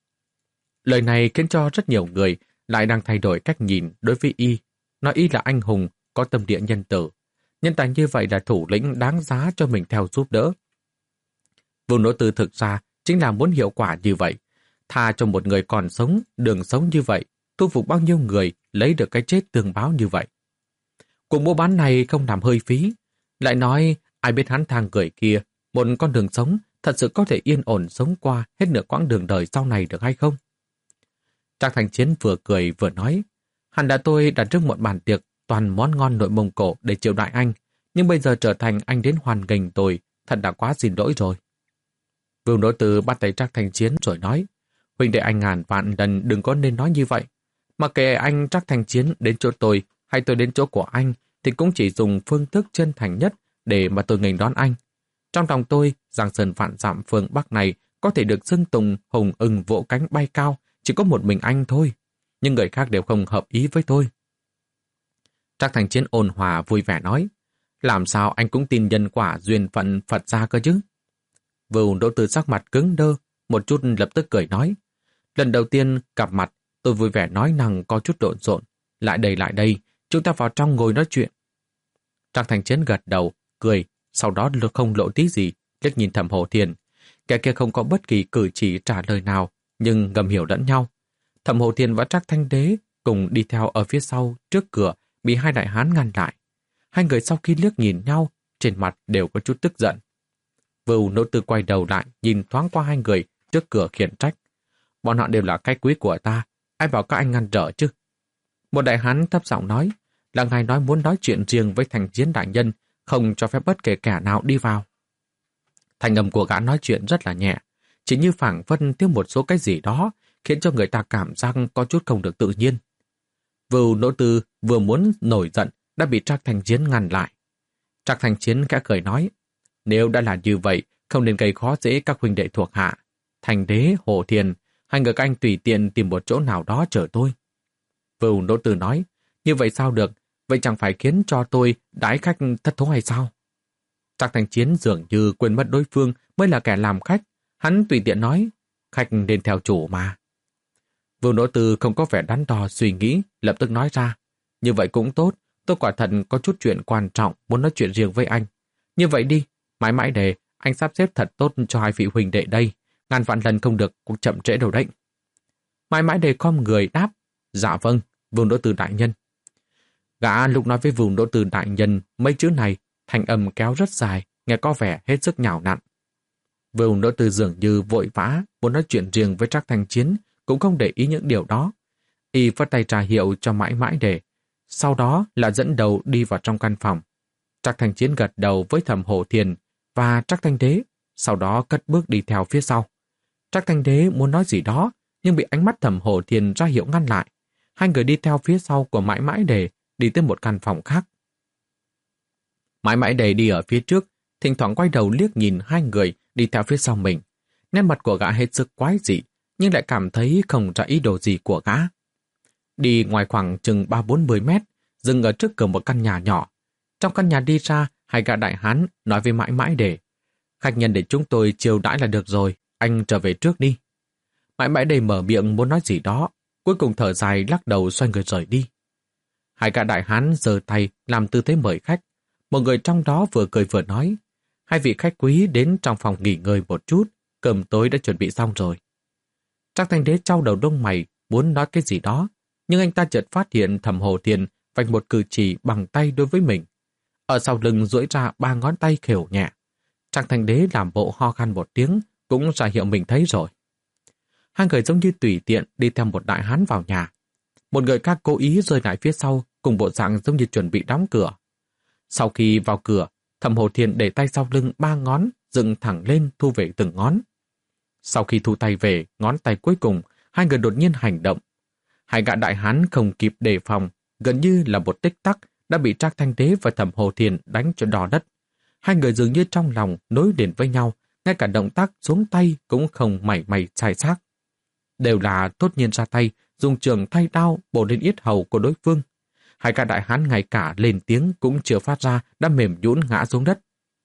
Lời này khiến cho rất nhiều người lại đang thay đổi cách nhìn đối với y, nói y là anh hùng, có tâm địa nhân tử. Nhân tài như vậy là thủ lĩnh đáng giá cho mình theo giúp đỡ. Vùng Đỗ Tư thực ra chính là muốn hiệu quả như vậy. Tha cho một người còn sống, đường sống như vậy, thu phục bao nhiêu người lấy được cái chết tương báo như vậy. Cuộc mua bán này không làm hơi phí. Lại nói, ai biết hắn thang người kia, một con đường sống thật sự có thể yên ổn sống qua hết nửa quãng đường đời sau này được hay không? Trác Thành Chiến vừa cười vừa nói, hẳn đã tôi đặt trước một bàn tiệc toàn món ngon nội Mông Cổ để chiêu đãi anh, nhưng bây giờ trở thành anh đến hoàn nghênh tôi, thật đã quá xin lỗi rồi. Vương Đỗ Tư bắt tay Trác Thành Chiến rồi nói, huynh đệ anh ngàn vạn lần đừng có nên nói như vậy. Mà kể anh Trác Thành Chiến đến chỗ tôi hay tôi đến chỗ của anh thì cũng chỉ dùng phương thức chân thành nhất để mà tôi nghênh đón anh. Trong lòng tôi, Giang Sơn vạn dặm phương Bắc này có thể được xưng tùng hùng ưng vỗ cánh bay cao, chỉ có một mình anh thôi. Nhưng người khác đều không hợp ý với tôi. Trác Thành Chiến ôn hòa vui vẻ nói, làm sao anh cũng tin nhân quả duyên phận Phật gia cơ chứ? Vưu Đỗ Tư sắc mặt cứng đơ, một chút lập tức cười nói. Lần đầu tiên gặp mặt, tôi vui vẻ nói năng có chút lộn xộn. Lại đây lại đây, chúng ta vào trong ngồi nói chuyện. Trác Thành Chiến gật đầu, cười, sau đó không lộ tí gì, liếc nhìn Thẩm Hổ Thiền. Kẻ kia không có bất kỳ cử chỉ trả lời nào, nhưng ngầm hiểu lẫn nhau. Thẩm Hổ Thiền và Trác Thanh Đế cùng đi theo ở phía sau, trước cửa, bị hai đại hán ngăn lại. Hai người sau khi liếc nhìn nhau, trên mặt đều có chút tức giận. Vưu Đỗ Tư quay đầu lại, nhìn thoáng qua hai người trước cửa khiển trách. Bọn họ đều là khách quý của ta, ai bảo các anh ngăn trở chứ? Một đại hán thấp giọng nói, là ngài nói muốn nói chuyện riêng với Thành Chiến đại nhân, không cho phép bất kể kẻ nào đi vào. Thành âm của gã nói chuyện rất là nhẹ, chỉ như phảng phất thiếu một số cái gì đó, khiến cho người ta cảm giác có chút không được tự nhiên. Vưu Đỗ Tư vừa muốn nổi giận, đã bị Trác Thành Chiến ngăn lại. Trác Thành Chiến khẽ cười nói, nếu đã là như vậy, không nên gây khó dễ các huynh đệ thuộc hạ. Thành Đế, Hổ Thiền, hai người các anh tùy tiện tìm một chỗ nào đó chờ tôi. Vưu Đỗ Tư nói, như vậy sao được, vậy chẳng phải khiến cho tôi đãi khách thất thố hay sao? Trác Thành Chiến dường như quên mất đối phương mới là kẻ làm khách, hắn tùy tiện nói, khách nên theo chủ mà. Vưu Đỗ Tư không có vẻ đắn đo suy nghĩ, lập tức nói ra, như vậy cũng tốt, tôi quả thật có chút chuyện quan trọng muốn nói chuyện riêng với anh. Như vậy đi, mãi mãi để anh sắp xếp thật tốt cho hai vị huynh đệ đây, ngàn vạn lần không được cũng chậm trễ đâu đấy. Mãi mãi để khom người đáp, dạ vâng, Vưu Đỗ Tư đại nhân. Gã lúc nói với Vưu Đỗ Tư đại nhân mấy chữ này, thanh âm kéo rất dài, nghe có vẻ hết sức nhào nặn. Vưu Đỗ Tư dường như vội vã muốn nói chuyện riêng với Trác Thành Chiến, cũng không để ý những điều đó. Y phất tay trà hiệu cho mãi mãi để, sau đó là dẫn đầu đi vào trong căn phòng. Trác Thành Chiến gật đầu với Thẩm Hổ Thiền và Trác Thanh Đế, sau đó cất bước đi theo phía sau. Trác Thanh Đế muốn nói gì đó, nhưng bị ánh mắt Thẩm Hổ Thiền ra hiệu ngăn lại. Hai người đi theo phía sau của mãi mãi đề, đi tới một căn phòng khác. Mãi mãi đề đi ở phía trước, thỉnh thoảng quay đầu liếc nhìn hai người đi theo phía sau mình. Nét mặt của gã hết sức quái dị, nhưng lại cảm thấy không ra ý đồ gì của gã. Đi ngoài khoảng chừng ba bốn mươi mét, dừng ở trước cửa một căn nhà nhỏ. Trong căn nhà đi ra, hai gã đại hán nói với mãi mãi đề, khách nhân để chúng tôi chiêu đãi là được rồi, anh trở về trước đi. Mãi mãi đề mở miệng muốn nói gì đó, cuối cùng thở dài lắc đầu xoay người rời đi. Hai gã đại hán giơ tay làm tư thế mời khách. Một người trong đó vừa cười vừa nói, hai vị khách quý đến trong phòng nghỉ ngơi một chút, cơm tối đã chuẩn bị xong rồi. Trác Thanh Đế trao đầu đông mày muốn nói cái gì đó, nhưng anh ta chợt phát hiện Thẩm Hổ Thiền vạch một cử chỉ bằng tay đối với mình. Ở sau lưng duỗi ra ba ngón tay khều nhẹ. Trác Thanh Đế làm bộ ho khan một tiếng, cũng ra hiệu mình thấy rồi. Hai người giống như tùy tiện đi theo một đại hán vào nhà. Một người khác cố ý rơi lại phía sau, cùng bộ dạng giống như chuẩn bị đóng cửa. Sau khi vào cửa, Thẩm Hổ Thiền để tay sau lưng ba ngón, dựng thẳng lên thu về từng ngón. Sau khi thu tay về, ngón tay cuối cùng, hai người đột nhiên hành động. Hai gã đại hán không kịp đề phòng, gần như là một tích tắc đã bị Trác Thanh Đế và Thẩm Hổ Thiền đánh cho đỏ đất. Hai người dường như trong lòng nối liền với nhau, ngay cả động tác xuống tay cũng không mảy may sai xác. Đều là tốt nhiên ra tay, dùng trường thay đao bổ lên yết hầu của đối phương. Hai gã đại hán ngay cả lên tiếng cũng chưa phát ra đã mềm nhũn ngã xuống đất.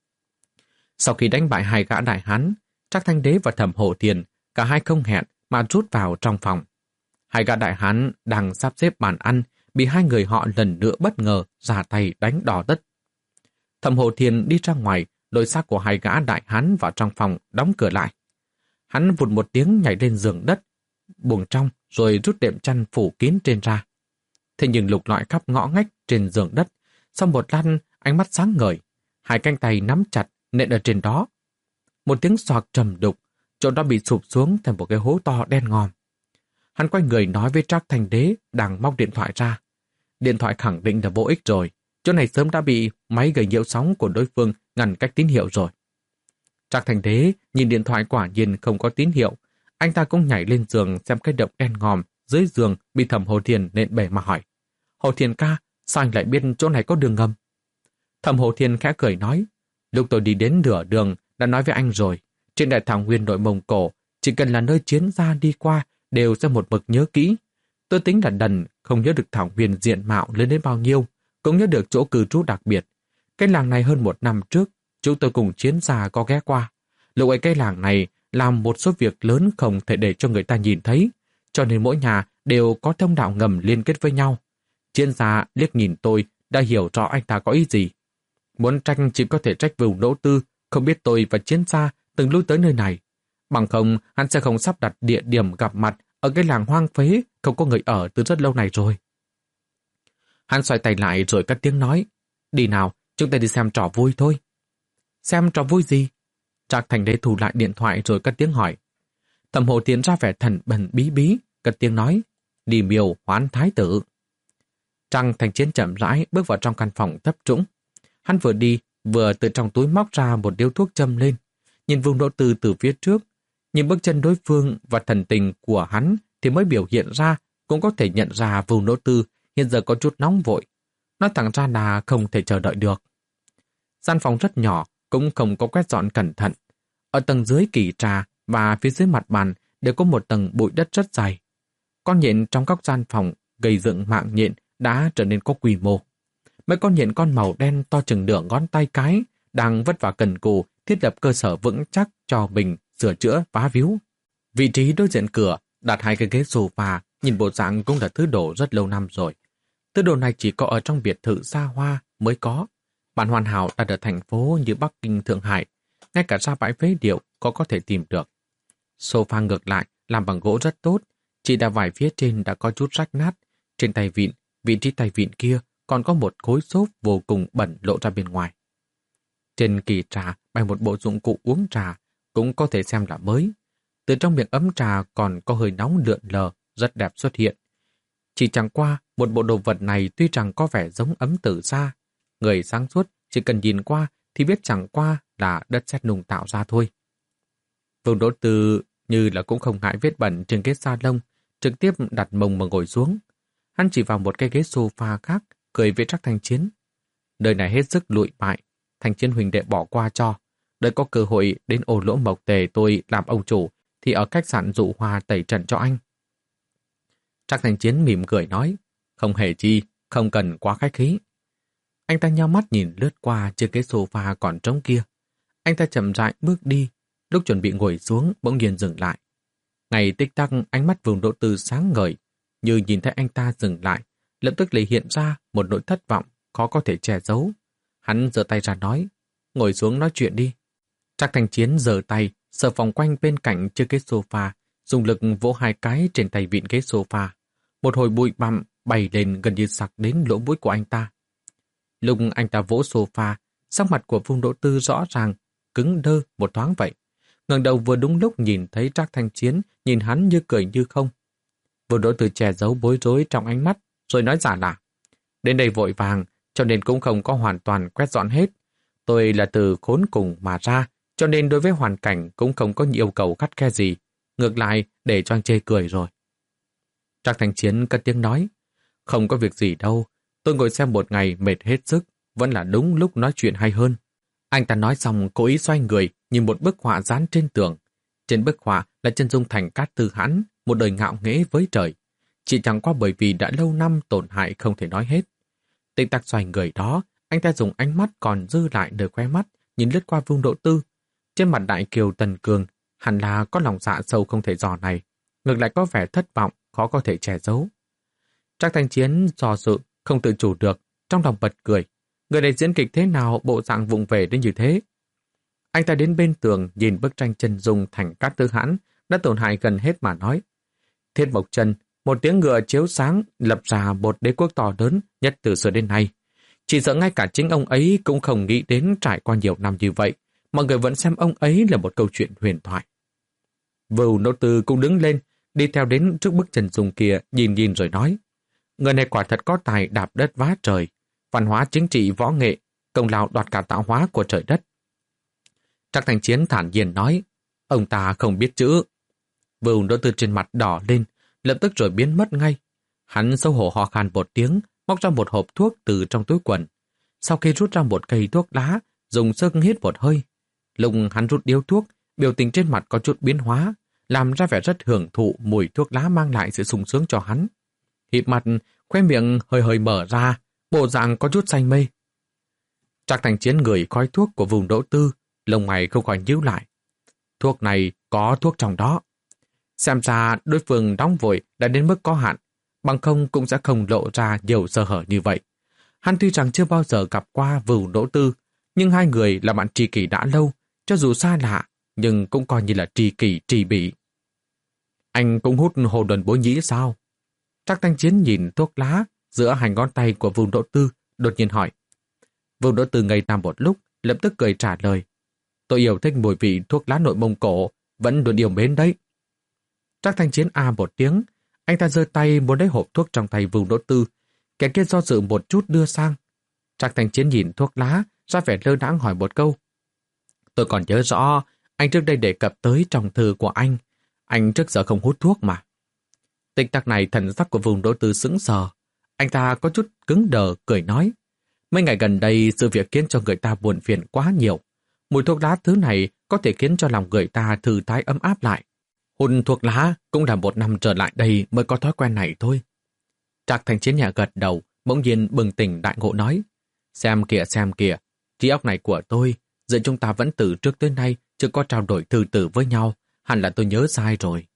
Sau khi đánh bại hai gã đại hán, Trác Thanh Đế và Thẩm Hổ Thiền cả hai không hẹn mà rút vào trong phòng. Hai gã đại hán đang sắp xếp bàn ăn, bị hai người họ lần nữa bất ngờ ra tay đánh đỏ đất. Thẩm Hổ Thiền đi ra ngoài, lôi xác của hai gã đại hán vào trong phòng, đóng cửa lại. Hắn vụt một tiếng nhảy lên giường đất, buồng trong rồi rút đệm chăn phủ kín trên ra. Thế nhưng lục lọi khắp ngõ ngách trên giường đất, sau một lát ánh mắt sáng ngời, hai cánh tay nắm chặt nện ở trên đó. Một tiếng xoạc trầm đục, chỗ đó bị sụp xuống thành một cái hố to đen ngòm. Hắn quay người nói với Trác Thanh Đế đang móc điện thoại ra. Điện thoại khẳng định là vô ích rồi, chỗ này sớm đã bị máy gây nhiễu sóng của đối phương ngăn cách tín hiệu rồi. Trác Thanh Đế nhìn điện thoại quả nhiên không có tín hiệu, anh ta cũng nhảy lên giường xem cái động đen ngòm dưới giường bị Thẩm Hổ Thiền nện bể mà hỏi. Hổ Thiền ca, sao anh lại biết chỗ này có đường ngầm? Thẩm Hổ Thiền khẽ cười nói, lúc tôi đi đến nửa đường đã nói với anh rồi, trên đại thảo nguyên nội Mông Cổ, chỉ cần là nơi chiến gia đi qua đều sẽ một mực nhớ kỹ. Tôi tính là đần, không nhớ được thảo nguyên diện mạo lớn đến bao nhiêu, cũng nhớ được chỗ cư trú đặc biệt. Cái làng này hơn một năm trước, chúng tôi cùng chiến gia có ghé qua. Lúc ấy cái làng này làm một số việc lớn không thể để cho người ta nhìn thấy, cho nên mỗi nhà đều có thông đạo ngầm liên kết với nhau. Chiến gia liếc nhìn tôi đã hiểu rõ anh ta có ý gì. Muốn trách chỉ có thể trách Vưu Đỗ Tư, không biết tôi và Chiến gia từng lui tới nơi này. Bằng không, hắn sẽ không sắp đặt địa điểm gặp mặt ở cái làng hoang phế, không có người ở từ rất lâu này rồi. Hắn xoay tay lại rồi cất tiếng nói, đi nào, chúng ta đi xem trò vui thôi. Xem trò vui gì? Trác Thành Đế thu lại điện thoại rồi cất tiếng hỏi. Thẩm Hổ Tiến ra vẻ thần bần bí bí, cất tiếng nói, đi miêu hoán thái tử. Trăng Thành Chiến chậm rãi bước vào trong căn phòng thấp trũng. Hắn vừa đi, vừa từ trong túi móc ra một điếu thuốc châm lên, nhìn Vưu Đỗ Tư từ phía trước, nhìn bước chân đối phương và thần tình của hắn thì mới biểu hiện ra, cũng có thể nhận ra Vưu Đỗ Tư hiện giờ có chút nóng vội. Nói thẳng ra là không thể chờ đợi được. Gian phòng rất nhỏ, cũng không có quét dọn cẩn thận. Ở tầng dưới kỷ trà và phía dưới mặt bàn đều có một tầng bụi đất rất dày. Con nhện trong các gian phòng gây dựng mạng nhện đã trở nên có quy mô. Mấy con nhện con màu đen to chừng nửa ngón tay cái đang vất vả cần cù thiết lập cơ sở vững chắc cho mình sửa chữa phá víu. Vị trí đối diện cửa đặt hai cái ghế sofa, nhìn bộ dạng cũng là thứ đồ rất lâu năm rồi. Thứ đồ này chỉ có ở trong biệt thự xa hoa mới có. Bản hoàn hảo đặt ở thành phố như Bắc Kinh, Thượng Hải, ngay cả ra bãi phế liệu có có thể tìm được. Sofa ngược lại làm bằng gỗ rất tốt, chỉ là vài phía trên đã có chút rách nát. Trên tay vịn, vị trí tay vịn kia còn có một khối xốp vô cùng bẩn lộ ra bên ngoài. Trên kỳ trà bày một bộ dụng cụ uống trà, cũng có thể xem là mới. Từ trong miệng ấm trà còn có hơi nóng lượn lờ, rất đẹp xuất hiện. Chỉ chẳng qua, một bộ đồ vật này tuy rằng có vẻ giống ấm từ xa, người sáng suốt chỉ cần nhìn qua thì biết chẳng qua là đất sét nung tạo ra thôi. Vưu Đỗ Tư như là cũng không ngại vết bẩn trên ghế salon, trực tiếp đặt mông mà ngồi xuống. Hắn chỉ vào một cái ghế sofa khác, cười với Trác Thanh Chiến. Đời này hết sức lụi bại, Thanh Chiến huynh đệ bỏ qua cho. Đợi có cơ hội đến Ô Lỗ Mộc Tề tôi làm ông chủ, thì ở khách sạn Dụ Hoa tẩy trần cho anh. Trác Thanh Chiến mỉm cười nói, không hề chi, không cần quá khách khí. Anh ta nhao mắt nhìn lướt qua chiếc ghế sofa còn trống kia. Anh ta chậm rãi bước đi, lúc chuẩn bị ngồi xuống bỗng nhiên dừng lại. Ngày tích tắc ánh mắt Vưu Đỗ Tư sáng ngời, như nhìn thấy anh ta dừng lại, lập tức lại hiện ra một nỗi thất vọng khó có thể che giấu. Hắn giơ tay ra nói, ngồi xuống nói chuyện đi. Trác Thanh Chiến giơ tay, sờ vòng quanh bên cạnh chiếc ghế sofa, dùng lực vỗ hai cái trên tay vịn ghế sofa. Một hồi bụi bặm bay lên gần như sặc đến lỗ mũi của anh ta. Lúc anh ta vỗ sofa, sắc mặt của Vưu Đỗ Tư rõ ràng cứng đơ một thoáng vậy. Ngẩng đầu vừa đúng lúc nhìn thấy Trác Thanh Chiến nhìn hắn như cười như không. Vưu Đỗ Tư che giấu bối rối trong ánh mắt, rồi nói giả là đến đây vội vàng, cho nên cũng không có hoàn toàn quét dọn hết. Tôi là từ khốn cùng mà ra, cho nên đối với hoàn cảnh cũng không có yêu cầu khắt khe gì. Ngược lại, để cho anh chê cười rồi. Trác Thanh Chiến cất tiếng nói, không có việc gì đâu, tôi ngồi xem một ngày mệt hết sức, vẫn là đúng lúc nói chuyện hay hơn. Anh ta nói xong cố ý xoay người, nhìn một bức họa dán trên tường. Trên bức họa là chân dung Thành Cát Tư Hãn, một đời ngạo nghễ với trời. Chỉ chẳng qua bởi vì đã lâu năm tổn hại không thể nói hết. Tích tắc xoay người đó, anh ta dùng ánh mắt còn dư lại nơi khóe mắt, nhìn lướt qua Vưu Đỗ Tư. Trên mặt đại kiều Tần Cường, hẳn là có lòng dạ sâu không thể dò này, ngược lại có vẻ thất vọng, khó có thể che giấu. Trác Thanh Chiến do dự, không tự chủ được, trong lòng bật cười. Người này diễn kịch thế nào bộ dạng vụng về đến như thế? Anh ta đến bên tường nhìn bức tranh chân dung Thành Cát Tư Hãn đã tổn hại gần hết mà nói. Thiết Mộc Chân, một tiếng ngựa chiếu sáng lập ra một đế quốc to lớn nhất từ xưa đến nay. Chỉ sợ ngay cả chính ông ấy cũng không nghĩ đến trải qua nhiều năm như vậy, mọi người vẫn xem ông ấy là một câu chuyện huyền thoại. Vưu Đỗ Tư cũng đứng lên, đi theo đến trước bức chân dung kia, nhìn nhìn rồi nói, người này quả thật có tài đạp đất vá trời, văn hóa chính trị võ nghệ, công lao đoạt cả tạo hóa của trời đất. Trác Thanh Chiến thản nhiên nói, ông ta không biết chữ. Vưu Đỗ Tư trên mặt đỏ lên, lập tức rồi biến mất ngay. Hắn xấu hổ ho khan một tiếng, móc ra một hộp thuốc từ trong túi quần. Sau khi rút ra một cây thuốc lá, dùng sức hít một hơi. Lúc hắn rút điếu thuốc, biểu tình trên mặt có chút biến hóa, làm ra vẻ rất hưởng thụ mùi thuốc lá mang lại sự sung sướng cho hắn. Híp mặt, khóe miệng hơi hơi mở ra, bộ dạng có chút say mê. Trác Thanh Chiến ngửi khói thuốc của Vưu Đỗ Tư, lông mày không khỏi nhíu lại. thuốc này có thuốc trong đó. Xem ra đối phương đóng vội đã đến mức có hạn, bằng không cũng sẽ không lộ ra nhiều sơ hở như vậy. Hắn tuy rằng chưa bao giờ gặp qua Vưu Đỗ Tư, nhưng hai người là bạn tri kỷ đã lâu, cho dù xa lạ, nhưng cũng coi như là tri kỷ tri bỉ. Anh cũng hút hồ đồn bối nhĩ sao? Trác Thanh Chiến nhìn thuốc lá giữa hai ngón tay của Vưu Đỗ Tư, đột nhiên hỏi. Vưu Đỗ Tư ngây ra một lúc, lập tức cười trả lời. Tôi yêu thích mùi vị thuốc lá Nội Mông Cổ, vẫn luôn yêu mến đấy. Trác Thanh Chiến a một tiếng, anh ta giơ tay muốn lấy hộp thuốc trong tay Vưu Đỗ Tư, kẻ kia do dự một chút đưa sang. Trác Thanh Chiến nhìn thuốc lá, ra vẻ lơ đãng hỏi một câu. Tôi còn nhớ rõ, anh trước đây đề cập tới trong thư của anh, anh trước giờ không hút thuốc mà. Tích tắc này thần sắc của Vưu Đỗ Tư sững sờ, anh ta có chút cứng đờ cười nói. Mấy ngày gần đây sự việc khiến cho người ta buồn phiền quá nhiều. Mùi thuốc lá thứ này có thể khiến cho lòng người ta thư thái ấm áp lại. Hút thuốc lá cũng là một năm trở lại đây mới có thói quen này thôi. Trác Thanh Chiến nhà gật đầu, bỗng nhiên bừng tỉnh đại ngộ nói. Xem kìa xem kìa, trí óc này của tôi, giờ chúng ta vẫn từ trước tới nay chưa có trao đổi thư tử với nhau, hẳn là tôi nhớ sai rồi.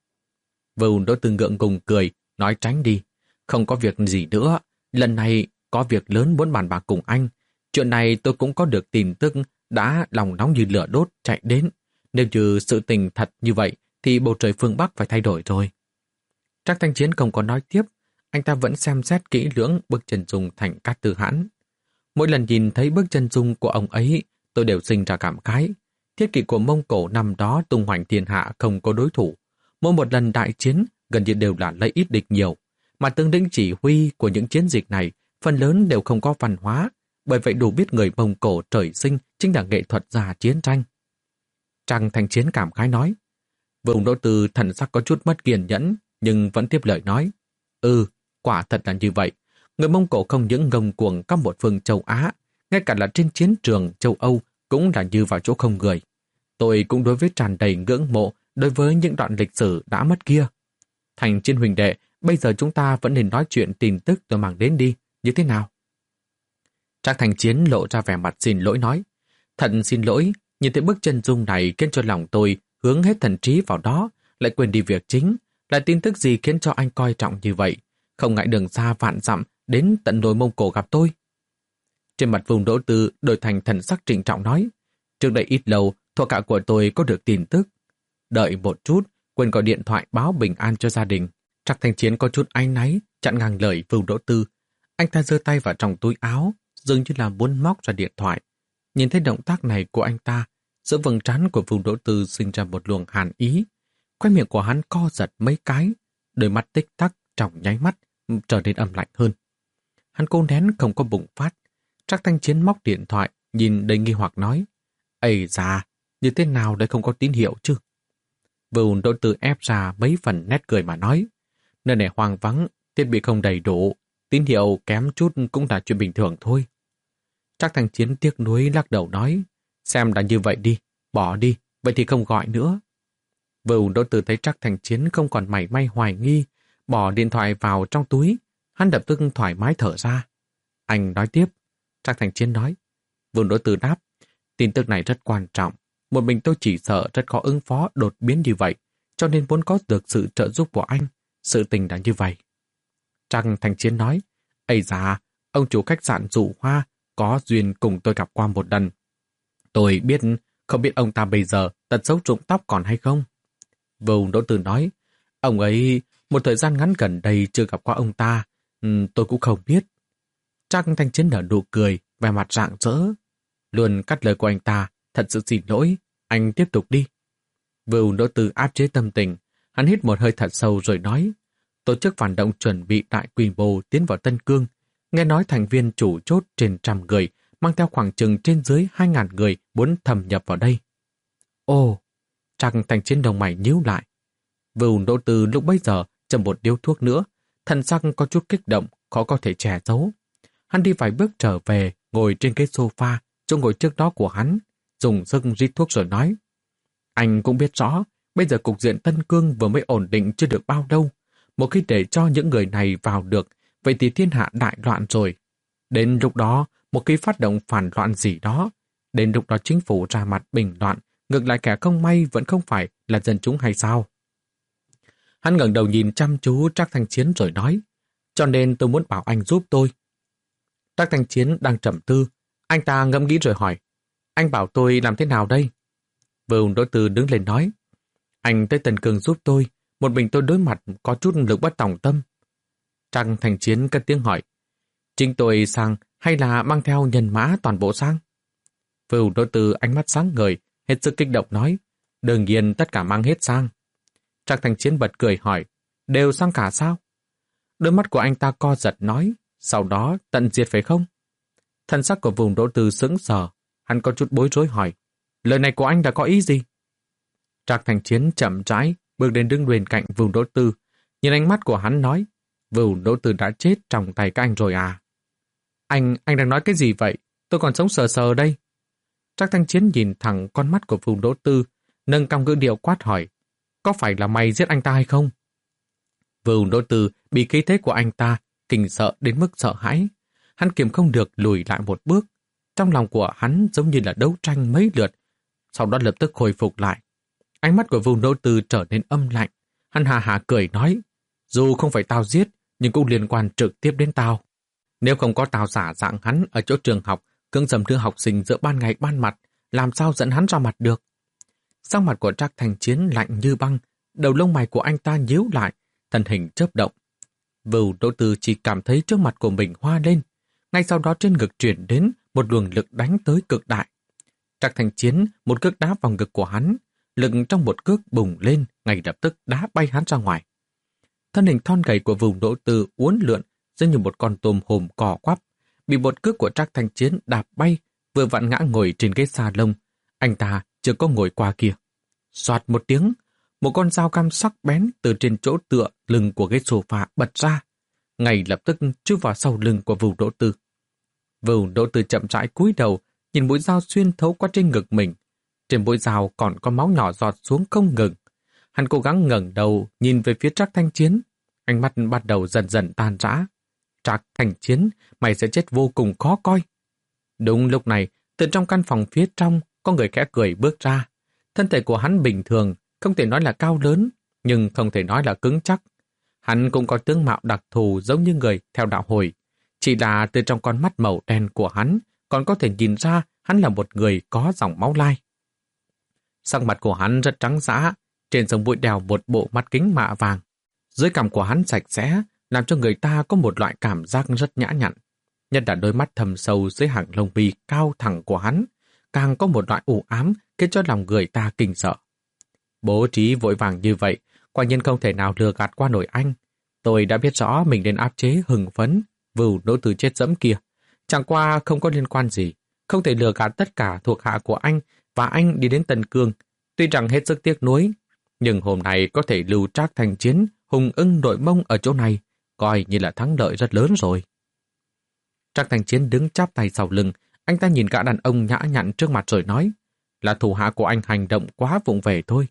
Vưu Đỗ Tư ngượng ngùng cười, nói tránh đi. Không có việc gì nữa, lần này có việc lớn muốn bàn bạc cùng anh. Chuyện này tôi cũng có được tin tức đã lòng nóng như lửa đốt chạy đến. Nếu như sự tình thật như vậy, thì bầu trời phương Bắc phải thay đổi rồi. Trác Thanh Chiến không có nói tiếp, anh ta vẫn xem xét kỹ lưỡng bức chân dung Thành Cát Tư Hãn. Mỗi lần nhìn thấy bức chân dung của ông ấy, tôi đều sinh ra cảm khái. Thiết kỷ của Mông Cổ năm đó tung hoành thiên hạ không có đối thủ. Mỗi một lần đại chiến gần như đều là lấy ít địch nhiều, mà tướng lĩnh chỉ huy của những chiến dịch này phần lớn đều không có văn hóa, bởi vậy đủ biết người Mông Cổ trời sinh chính là nghệ thuật giả chiến tranh. Trác Thanh Chiến cảm khái nói. Vưu Đỗ Tư thần sắc có chút mất kiên nhẫn, nhưng vẫn tiếp lời nói. Ừ, quả thật là như vậy. Người Mông Cổ không những ngông cuồng các một phương châu Á, ngay cả là trên chiến trường châu Âu cũng là như vào chỗ không người. Tôi cũng đối với tràn đầy ngưỡng mộ đối với những đoạn lịch sử đã mất kia. Thành Chiến huynh đệ, bây giờ chúng ta vẫn nên nói chuyện tin tức tôi mang đến đi, như thế nào? Trác Thanh Chiến lộ ra vẻ mặt xin lỗi nói. Thật xin lỗi, nhìn thấy bức chân dung này khiến cho lòng tôi hướng hết thần trí vào đó, lại quên đi việc chính, là tin tức gì khiến cho anh coi trọng như vậy, không ngại đường xa vạn dặm đến tận Nội Mông Cổ gặp tôi. Trên mặt Vưu Đỗ Tư đổi thành thần sắc trịnh trọng nói, trước đây ít lâu, thuộc hạ của tôi có được tin tức. Đợi một chút, quên gọi điện thoại báo bình an cho gia đình. Trác Thanh Chiến có chút áy náy, chặn ngang lời Vưu Đỗ Tư. Anh ta giơ tay vào trong túi áo, dường như là muốn móc ra điện thoại. Nhìn thấy động tác này của anh ta, giữa vầng trán của Vưu Đỗ Tư sinh ra một luồng hàn ý. Khoe miệng của hắn co giật mấy cái, đôi mắt tích tắc trong nháy mắt trở nên âm lạnh hơn. Hắn cố nén không có bùng phát. Trác Thanh Chiến móc điện thoại, nhìn đầy nghi hoặc nói, ây da, như thế nào đây không có tín hiệu chứ? Vưu Đỗ Tư ép ra mấy phần nét cười mà nói, nơi này hoang vắng, thiết bị không đầy đủ, tín hiệu kém chút cũng là chuyện bình thường thôi. Trác Thanh Chiến tiếc nuối lắc đầu nói, xem là như vậy đi, bỏ đi, vậy thì không gọi nữa. Vưu Đỗ Tư thấy Trác Thanh Chiến không còn mảy may hoài nghi, bỏ điện thoại vào trong túi, hắn lập tức thoải mái thở ra. Anh nói tiếp. Trác Thanh Chiến nói. Vưu Đỗ Tư đáp, tin tức này rất quan trọng, một mình tôi chỉ sợ rất khó ứng phó đột biến như vậy, cho nên muốn có được sự trợ giúp của anh. Sự tình là như vậy. Trác Thanh Chiến nói, ây da, ông chủ khách sạn Dụ Hoa có duyên cùng tôi gặp qua một lần. Tôi biết, không biết ông ta bây giờ tật xấu rụng tóc còn hay không? Vưu Đỗ Tư nói, ông ấy một thời gian ngắn gần đây chưa gặp qua ông ta, ừ, tôi cũng không biết. Trác Thanh Chiến nở nụ cười, vẻ mặt rạng rỡ. Luôn cắt lời của anh ta, thật sự xin lỗi, anh tiếp tục đi. Vưu Đỗ Tư áp chế tâm tình, hắn hít một hơi thật sâu rồi nói, tổ chức phản động chuẩn bị đại quy mô tiến vào Tân Cương, nghe nói thành viên chủ chốt trên trăm người, mang theo khoảng chừng trên dưới hai ngàn người muốn thâm nhập vào đây. Ồ, Trác Thanh Chiến đồng mày nhíu lại. Vưu Đỗ Tư lúc bấy giờ châm một điếu thuốc nữa, thần sắc có chút kích động, khó có thể che giấu. Hắn đi vài bước trở về, ngồi trên cái sofa, chỗ ngồi trước đó của hắn, dùng sức rít thuốc rồi nói. Anh cũng biết rõ, bây giờ cục diện Tân Cương vừa mới ổn định chưa được bao lâu. Một khi để cho những người này vào được, vậy thì thiên hạ đại loạn rồi. Đến lúc đó, một khi phát động phản loạn gì đó, đến lúc đó chính phủ ra mặt bình loạn, ngược lại kẻ không may vẫn không phải là dân chúng hay sao? Hắn ngẩng đầu nhìn chăm chú Trác Thanh Chiến rồi nói, cho nên tôi muốn bảo anh giúp tôi. Trác Thanh Chiến đang trầm tư, anh ta ngẫm nghĩ rồi hỏi, anh bảo tôi làm thế nào đây? Vưu Đỗ Tư đứng lên nói, anh tới Tân Cương giúp tôi, một mình tôi đối mặt có chút lực bất tòng tâm. Trác Thanh Chiến cất tiếng hỏi, chính tôi sang hay là mang theo nhân mã toàn bộ sang? Vưu Đỗ Tư ánh mắt sáng ngời, hết sức kích động nói, đương nhiên tất cả mang hết sang. Trác Thanh Chiến bật cười hỏi, đều sang cả sao? Đôi mắt của anh ta co giật nói, sau đó tận diệt phải không? Thân sắc của Vưu Đỗ Tư sững sờ, hắn có chút bối rối hỏi, lời này của anh đã có ý gì? Trác Thanh Chiến chậm rãi bước đến đứng bên cạnh Vưu Đỗ Tư, nhìn ánh mắt của hắn nói, Vưu Đỗ Tư đã chết trong tay các anh rồi à? Anh, anh đang nói cái gì vậy? Tôi còn sống sờ sờ đây. Trác Thanh Chiến nhìn thẳng con mắt của Vưu Đỗ Tư, nâng cong ngữ điệu quát hỏi, có phải là mày giết anh ta hay không? Vưu Đỗ Tư bị khí thế của anh ta kinh sợ đến mức sợ hãi. Hắn kiềm không được lùi lại một bước. Trong lòng của hắn giống như là đấu tranh mấy lượt, sau đó lập tức hồi phục lại. Ánh mắt của Vưu Đỗ Tư trở nên âm lạnh. Hắn hà hà cười nói, dù không phải tao giết, nhưng cũng liên quan trực tiếp đến tao. Nếu không có tao giả dạng hắn ở chỗ trường học, cưỡng dầm đưa học sinh giữa ban ngày ban mặt, làm sao dẫn hắn ra mặt được? Sắc mặt của Trác Thanh Chiến lạnh như băng, đầu lông mày của anh ta nhíu lại, thân hình chớp động. Vưu Đỗ Tư chỉ cảm thấy trước mặt của mình hoa lên, ngay sau đó trên ngực chuyển đến một luồng lực đánh tới cực đại. Trác Thanh Chiến một cước đá vào ngực của hắn, lực trong một cước bùng lên, ngay lập tức đá bay hắn ra ngoài. Thân hình thon gầy của Vưu Đỗ Tư uốn lượn giống như một con tôm hùm cò quắp, bị một cước của Trác Thanh Chiến đạp bay, vừa vặn ngã ngồi trên ghế salon. Anh ta chưa có ngồi qua kia. Xoạt một tiếng, một con dao cam sắc bén từ trên chỗ tựa lưng của ghế sofa bật ra, ngay lập tức chui vào sau lưng của Vưu Đỗ Tư. Vưu Đỗ Tư chậm rãi cúi đầu, nhìn mũi dao xuyên thấu qua trên ngực mình. Trên mũi dao còn có máu nhỏ giọt xuống không ngừng. Hắn cố gắng ngẩng đầu nhìn về phía Trác Thanh Chiến, ánh mắt bắt đầu dần dần tan rã. Trác Thanh Chiến, mày sẽ chết vô cùng khó coi. Đúng lúc này, từ trong căn phòng phía trong, có người khẽ cười bước ra. Thân thể của hắn bình thường, không thể nói là cao lớn, nhưng không thể nói là cứng chắc. Hắn cũng có tướng mạo đặc thù giống như người theo đạo hồi. Chỉ là từ trong con mắt màu đen của hắn, còn có thể nhìn ra hắn là một người có dòng máu lai. Sắc mặt của hắn rất trắng dã, trên sống mũi đeo một bộ mắt kính mạ vàng. Dưới cằm của hắn sạch sẽ, làm cho người ta có một loại cảm giác rất nhã nhặn. Nhất là đôi mắt thầm sâu dưới hàng lông mi cao thẳng của hắn, càng có một loại u ám khiến cho lòng người ta kinh sợ. Bố trí vội vàng như vậy, quả nhiên không thể nào lừa gạt qua nổi anh. Tôi đã biết rõ mình nên áp chế hừng phấn, Vưu Đỗ Tư chết dẫm kia. Chẳng qua không có liên quan gì, không thể lừa gạt tất cả thuộc hạ của anh và anh đi đến Tân Cương. Tuy rằng hết sức tiếc nuối, nhưng hôm nay có thể lưu Trác Thanh Chiến hùng ưng đội mông ở chỗ này, coi như là thắng lợi rất lớn rồi. Trác Thanh Chiến đứng chắp tay sau lưng, anh ta nhìn gã đàn ông nhã nhặn trước mặt rồi nói, là thủ hạ của anh hành động quá vụng về thôi.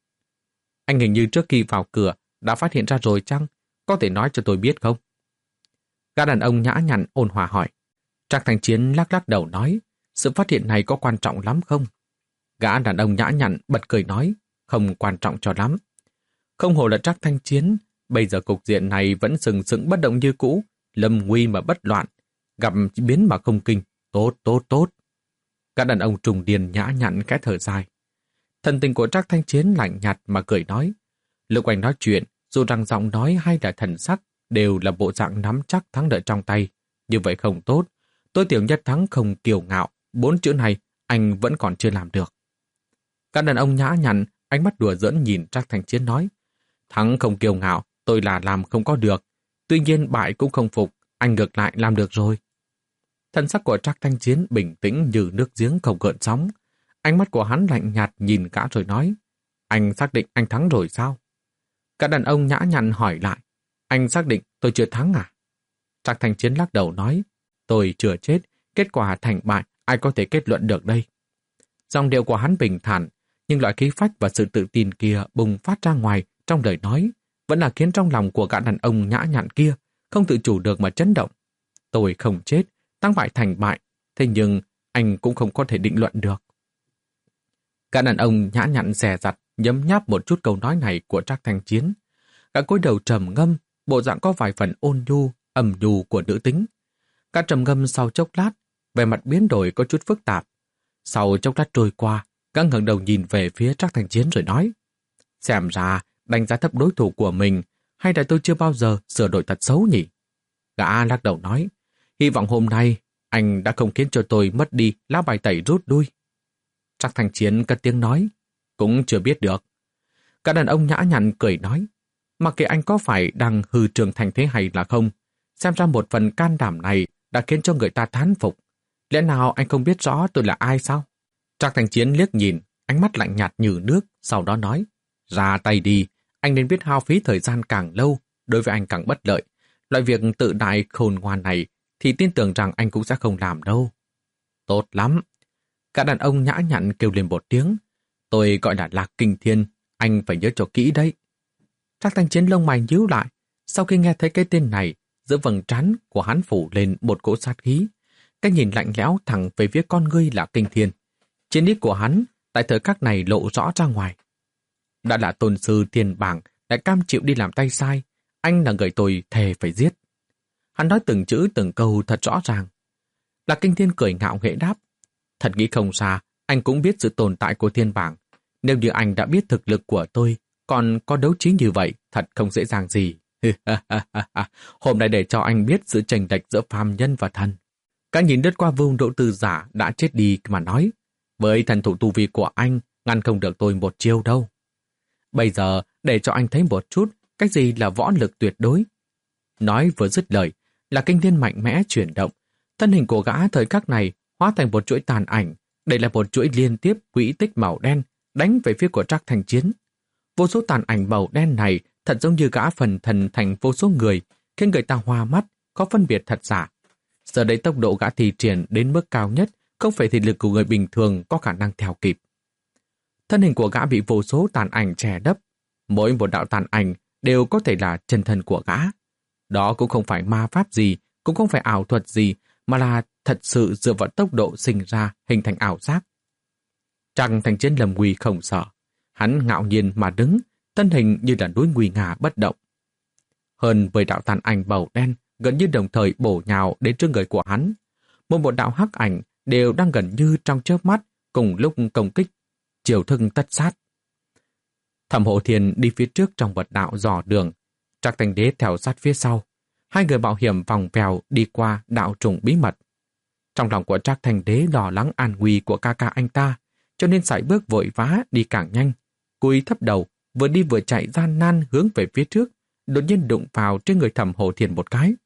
Anh hình như trước khi vào cửa đã phát hiện ra rồi chăng? Có thể nói cho tôi biết không? Gã đàn ông nhã nhặn ôn hòa hỏi. Trác Thanh Chiến lắc lắc đầu nói, sự phát hiện này có quan trọng lắm không? Gã đàn ông nhã nhặn bật cười nói, không quan trọng cho lắm. Không hổ là Trác Thanh Chiến, bây giờ cục diện này vẫn sừng sững bất động như cũ, lâm nguy mà bất loạn, gặp biến mà không kinh, tốt tốt tốt. Gã đàn ông trùng điền nhã nhặn khẽ thở dài. Thần tình của Trác Thanh Chiến lạnh nhạt mà cười nói, lúc anh nói chuyện, dù rằng giọng nói hay là thần sắc đều là bộ dạng nắm chắc thắng lợi trong tay, như vậy không tốt. Tôi tiểu nhất thắng không kiêu ngạo, bốn chữ này anh vẫn còn chưa làm được. Gã đàn ông nhã nhặn, ánh mắt đùa giỡn nhìn Trác Thanh Chiến nói, thắng không kiêu ngạo, tôi là làm không có được. Tuy nhiên bại cũng không phục, anh ngược lại làm được rồi. Thân sắc của Trác Thanh Chiến bình tĩnh như nước giếng không gợn sóng. Ánh mắt của hắn lạnh nhạt nhìn gã rồi nói, anh xác định anh thắng rồi sao? Cả đàn ông nhã nhặn hỏi lại, anh xác định tôi chưa thắng à? Trác Thanh Chiến lắc đầu nói, tôi chưa chết, kết quả thành bại ai có thể kết luận được đây. Dòng điệu của hắn bình thản, nhưng loại khí phách và sự tự tin kia bùng phát ra ngoài trong lời nói, vẫn là khiến trong lòng của gã đàn ông nhã nhặn kia không tự chủ được mà chấn động. Tôi không chết, tăng bại thành bại, thế nhưng anh cũng không có thể định luận được. Cả đàn ông nhã nhặn dè dặt nhấm nháp một chút câu nói này của Trác Thanh Chiến. Cả cúi đầu trầm ngâm, bộ dạng có vài phần ôn nhu, ẩm nhu của nữ tính. Cả trầm ngâm sau chốc lát, vẻ mặt biến đổi có chút phức tạp. Sau chốc lát trôi qua, gã ngẩng đầu nhìn về phía Trác Thanh Chiến rồi nói: xem ra đánh giá thấp đối thủ của mình, hay là tôi chưa bao giờ sửa đổi thật xấu nhỉ? Gã lắc đầu nói: hy vọng hôm nay anh đã không khiến cho tôi mất đi lá bài tẩy rút lui. Trác Thanh Chiến cất tiếng nói: cũng chưa biết được. Cả đàn ông nhã nhặn cười nói: mặc kệ anh có phải đang hư trưởng thành thế hay là không, xem ra một phần can đảm này đã khiến cho người ta thán phục. Lẽ nào anh không biết rõ tôi là ai sao? Trác Thanh Chiến liếc nhìn, ánh mắt lạnh nhạt như nước, sau đó nói: ra tay đi, anh nên biết hao phí thời gian càng lâu, đối với anh càng bất lợi. Loại việc tự đại khôn ngoan này thì tin tưởng rằng anh cũng sẽ không làm đâu. Tốt lắm. Cả đàn ông nhã nhặn kêu lên một tiếng: tôi gọi là Lạc Kinh Thiên, anh phải nhớ cho kỹ đấy. Trác Thanh Chiến lông mày nhíu lại, sau khi nghe thấy cái tên này, giữa vầng trán của hắn phủ lên một cỗ sát khí. Cái nhìn lạnh lẽo thẳng về phía con ngươi Lạc Kinh Thiên. Chiến ý của hắn tại thời khắc này lộ rõ ra ngoài. Đã là tôn sư thiên bảng, lại cam chịu đi làm tay sai, anh là người tôi thề phải giết. Hắn nói từng chữ từng câu thật rõ ràng. Lạc Kinh Thiên cười ngạo nghễ đáp: thật nghĩ không xa, anh cũng biết sự tồn tại của thiên bảng. Nếu như anh đã biết thực lực của tôi, còn có đấu trí như vậy, thật không dễ dàng gì. Hôm nay để cho anh biết sự chênh lệch giữa phàm nhân và thần. Cả nhìn đứt qua Vương Đỗ Tư giả đã chết đi mà nói: với thần thủ tu vi của anh, ngăn không được tôi một chiêu đâu. Bây giờ để cho anh thấy một chút cái gì là võ lực tuyệt đối. Nói vừa dứt lời, là Kinh Thiên mạnh mẽ chuyển động. Thân hình của gã thời khắc này hóa thành một chuỗi tàn ảnh. Đây là một chuỗi liên tiếp quỹ tích màu đen đánh về phía của Trác Thanh Chiến. Vô số tàn ảnh màu đen này thật giống như gã phần thần thành vô số người, khiến người ta hoa mắt, có phân biệt thật giả. Giờ đây tốc độ gã thi triển đến mức cao nhất, không phải thị lực của người bình thường có khả năng theo kịp. Thân hình của gã bị vô số tàn ảnh che đắp. Mỗi một đạo tàn ảnh đều có thể là chân thân của gã. Đó cũng không phải ma pháp gì, cũng không phải ảo thuật gì, mà là thật sự dựa vào tốc độ sinh ra hình thành ảo giác. Trác Thanh Chiến lầm nguy không sợ. Hắn ngạo nhiên mà đứng, thân hình như là núi nguy nga bất động. Hơn mười đạo tàn ảnh màu đen gần như đồng thời bổ nhào đến trước người của hắn. Một một đạo hắc ảnh đều đang gần như trong chớp mắt cùng lúc công kích, chiều thức tất sát. Thẩm Hộ Thiên đi phía trước trong một đạo dò đường, Trác Thanh Đế theo sát phía sau. Hai người mạo hiểm vòng vèo đi qua đạo trùng bí mật. Trong lòng của Trác Thanh Đế lo lắng an nguy của ca ca anh ta, cho nên sải bước vội vã đi càng nhanh. Cúi thấp đầu, vừa đi vừa chạy gian nan hướng về phía trước, đột nhiên đụng vào trên người Thẩm Hộ Thiên một cái.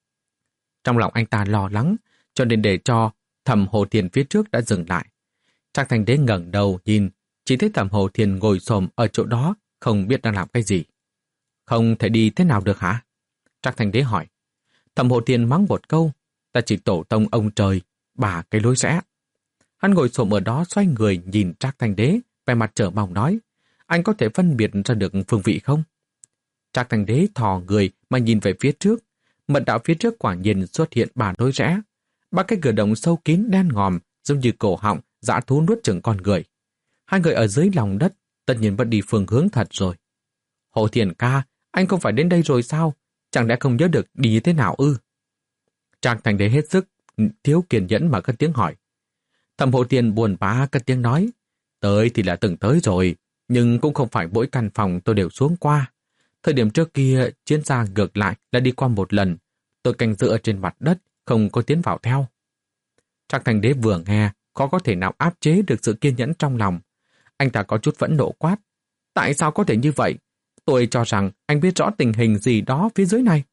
Trong lòng anh ta lo lắng, cho nên để cho Thẩm Hộ Thiên phía trước đã dừng lại. Trác Thanh Đế ngẩng đầu nhìn, chỉ thấy Thẩm Hộ Thiên ngồi xổm ở chỗ đó, không biết đang làm cái gì. Không thể đi thế nào được hả? Trác Thanh Đế hỏi. Thẩm Hộ Thiên mắng một câu: ta chỉ tổ tông ông trời, bà cái lối rẽ. Hắn ngồi xổm ở đó xoay người nhìn Trác Thanh Đế, vẻ mặt trở mong nói: anh có thể phân biệt ra được phương vị không? Trác Thanh Đế thò người mà nhìn về phía trước. Mật đạo phía trước quả nhiên xuất hiện ba lối rẽ. Ba cái cửa động sâu kín đen ngòm, giống như cổ họng dã thú nuốt chửng con người. Hai người ở dưới lòng đất, tất nhiên vẫn đi phương hướng thật rồi. Hộ Thiên ca, anh không phải đến đây rồi sao? Chẳng lẽ không nhớ được đi như thế nào ư? Trác Thanh Đế hết sức thiếu kiên nhẫn mà cất tiếng hỏi. Thẩm Hộ Thiên buồn bã cất tiếng nói: tới thì là từng tới rồi, nhưng cũng không phải mỗi căn phòng tôi đều xuống qua. Thời điểm trước kia, chiến gia ngược lại là đi qua một lần. Tôi canh giữ ở trên mặt đất, không có tiến vào theo. Trác Thanh Đế vừa nghe, khó có thể nào áp chế được sự kiên nhẫn trong lòng. Anh ta có chút phẫn nộ quát: tại sao có thể như vậy? Tôi cho rằng anh biết rõ tình hình gì đó phía dưới này.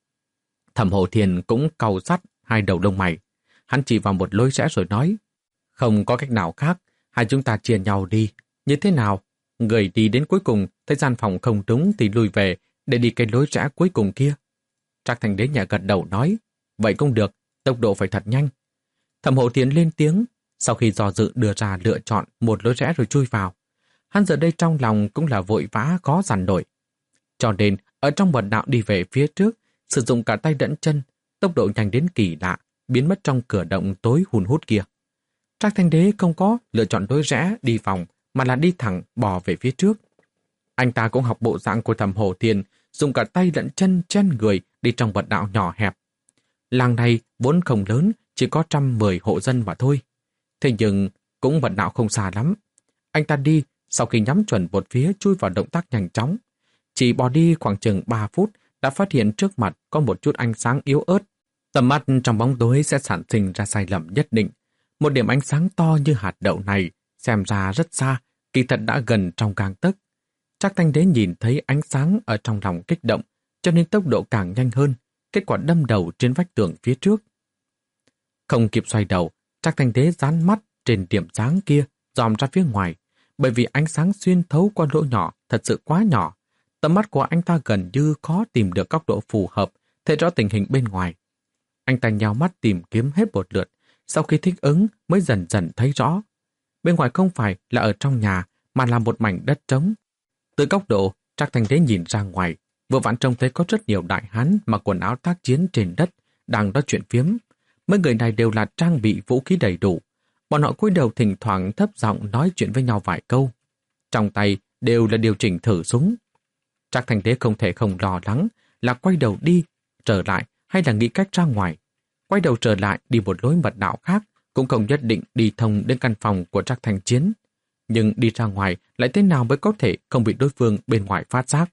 Thẩm Hộ Thiên cũng cau sắt hai đầu lông mày. Hắn chỉ vào một lối rẽ rồi nói: không có cách nào khác, hai chúng ta chia nhau đi. Như thế nào? Người đi đến cuối cùng, thấy gian phòng không đúng thì lùi về để đi cái lối rẽ cuối cùng kia. Trác Thanh Đế nhà gật đầu nói: vậy cũng được, tốc độ phải thật nhanh. Thẩm Hộ Thiên lên tiếng, sau khi do dự đưa ra lựa chọn một lối rẽ rồi chui vào. Hắn giờ đây trong lòng cũng là vội vã khó dằn nổi. Cho nên, ở trong mật đạo đi về phía trước, sử dụng cả tay lẫn chân, tốc độ nhanh đến kỳ lạ, biến mất trong cửa động tối hun hút kia. Trác Thanh Đế không có lựa chọn lối rẽ đi vòng, mà là đi thẳng bò về phía trước. Anh ta cũng học bộ dạng của Thẩm Hổ Thiên, dùng cả tay lẫn chân chen người đi trong vật đạo nhỏ hẹp. Làng này vốn không lớn, chỉ có trăm mười hộ dân mà thôi. Thế nhưng cũng vật đạo không xa lắm. Anh ta đi, sau khi nhắm chuẩn một phía chui vào động tác nhanh chóng. Chỉ bò đi khoảng chừng ba phút đã phát hiện trước mặt có một chút ánh sáng yếu ớt. Tầm mắt trong bóng tối sẽ sản sinh ra sai lầm nhất định. Một điểm ánh sáng to như hạt đậu này, xem ra rất xa, kỳ thật đã gần trong gang tấc. Trác Thanh Đế nhìn thấy ánh sáng ở trong lòng kích động, cho nên tốc độ càng nhanh hơn, kết quả đâm đầu trên vách tường phía trước. Không kịp xoay đầu, Trác Thanh Đế dán mắt trên điểm sáng kia, dòm ra phía ngoài, bởi vì ánh sáng xuyên thấu qua lỗ nhỏ thật sự quá nhỏ. Tầm mắt của anh ta gần như khó tìm được góc độ phù hợp, thấy rõ tình hình bên ngoài. Anh ta nhào mắt tìm kiếm hết một lượt, sau khi thích ứng mới dần dần thấy rõ. Bên ngoài không phải là ở trong nhà, mà là một mảnh đất trống. Từ góc độ, Trác Thanh Đế nhìn ra ngoài, vừa vặn trông thấy có rất nhiều đại hán mặc quần áo tác chiến trên đất, đang nói chuyện phiếm. Mấy người này đều là trang bị vũ khí đầy đủ. Bọn họ cúi đầu thỉnh thoảng thấp giọng nói chuyện với nhau vài câu. Trong tay đều là điều chỉnh thử súng. Trác Thanh Đế không thể không lo lắng là quay đầu đi, trở lại hay là nghĩ cách ra ngoài. Quay đầu trở lại đi một lối mật đạo khác cũng không nhất định đi thông đến căn phòng của Trác Thanh Chiến. Nhưng đi ra ngoài lại thế nào mới có thể không bị đối phương bên ngoài phát giác.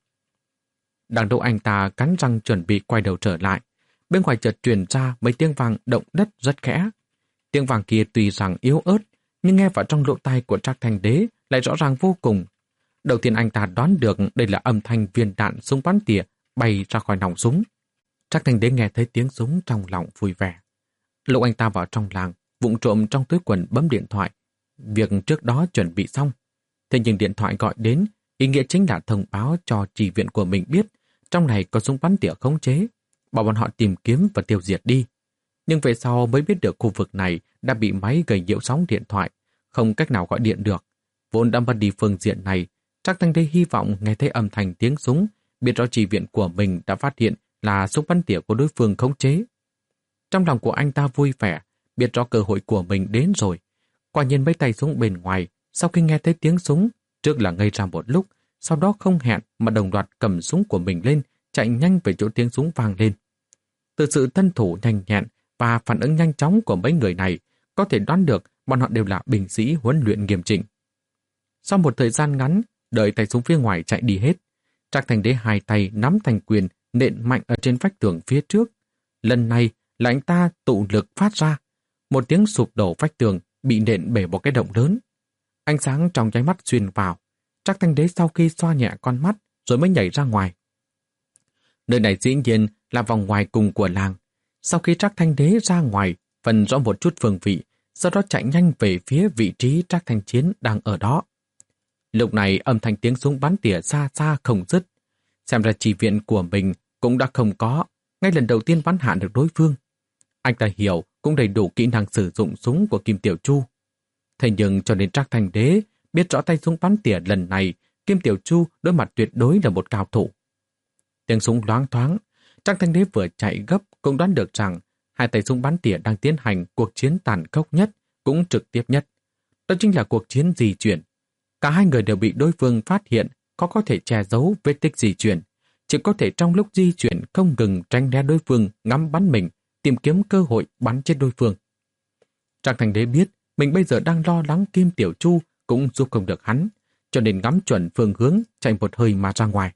Đang đâu anh ta cắn răng chuẩn bị quay đầu trở lại. Bên ngoài chợt truyền ra mấy tiếng vang động đất rất khẽ. Tiếng vang kia tuy rằng yếu ớt, nhưng nghe vào trong lỗ tai của Trác Thanh Đế lại rõ ràng vô cùng. Đầu tiên anh ta đoán được đây là âm thanh viên đạn súng bắn tỉa bay ra khỏi nòng súng. Trác Thanh Đế nghe thấy tiếng súng trong lòng vui vẻ. Lúc anh ta vào trong làng, vụng trộm trong túi quần bấm điện thoại. Việc trước đó chuẩn bị xong. Thế nhưng điện thoại gọi đến, ý nghĩa chính là thông báo cho chỉ viện của mình biết trong này có súng bắn tỉa khống chế, bảo bọn họ tìm kiếm và tiêu diệt đi. Nhưng về sau mới biết được khu vực này đã bị máy gây nhiễu sóng điện thoại, không cách nào gọi điện được. Vốn đã mất đi phương diện này, Trác Thanh Đế hy vọng nghe thấy âm thanh tiếng súng, biết rõ chỉ viện của mình đã phát hiện là súng bắn tỉa của đối phương khống chế. Trong lòng của anh ta vui vẻ, biết rõ cơ hội của mình đến rồi. Quả nhiên mấy tay súng bên ngoài, sau khi nghe thấy tiếng súng, trước là ngây ra một lúc, sau đó không hẹn mà đồng loạt cầm súng của mình lên, chạy nhanh về chỗ tiếng súng vang lên. Từ sự thân thủ nhanh nhẹn và phản ứng nhanh chóng của mấy người này, có thể đoán được bọn họ đều là binh sĩ huấn luyện nghiêm chỉnh. Sau một thời gian ngắn, đợi tay súng phía ngoài chạy đi hết, Trác Thanh Đế hai tay nắm thành quyền nện mạnh ở trên vách tường phía trước. Lần này là anh ta tụ lực phát ra, một tiếng sụp đổ vách tường bị nện bể một cái động lớn. Ánh sáng trong nháy mắt xuyên vào. Trác Thanh Đế sau khi xoa nhẹ con mắt rồi mới nhảy ra ngoài. Nơi này dĩ nhiên là vòng ngoài cùng của làng. Sau khi Trác Thanh Đế ra ngoài, phân rõ một chút phương vị, sau đó chạy nhanh về phía vị trí Trác Thanh Chiến đang ở đó. Lúc này âm thanh tiếng súng bắn tỉa xa xa không dứt. Xem ra chỉ viện của mình cũng đã không có, ngay lần đầu tiên bắn hạ được đối phương. Anh ta hiểu cũng đầy đủ kỹ năng sử dụng súng của Kim Tiểu Chu. Thế nhưng cho đến Trác Thanh Đế biết rõ tay súng bắn tỉa lần này, Kim Tiểu Chu đối mặt tuyệt đối là một cao thủ. Tiếng súng loáng thoáng, Trác Thanh Đế vừa chạy gấp cũng đoán được rằng hai tay súng bắn tỉa đang tiến hành cuộc chiến tàn khốc nhất, cũng trực tiếp nhất. Đó chính là cuộc chiến di chuyển. Cả hai người đều bị đối phương phát hiện, có có thể che giấu vết tích di chuyển, chỉ có thể trong lúc di chuyển không ngừng tránh né đối phương ngắm bắn mình, tìm kiếm cơ hội bắn chết đối phương. Trác Thanh Đế biết mình bây giờ đang lo lắng Kim Tiểu Chu cũng giúp không được hắn, cho nên ngắm chuẩn phương hướng chạy một hơi mà ra ngoài.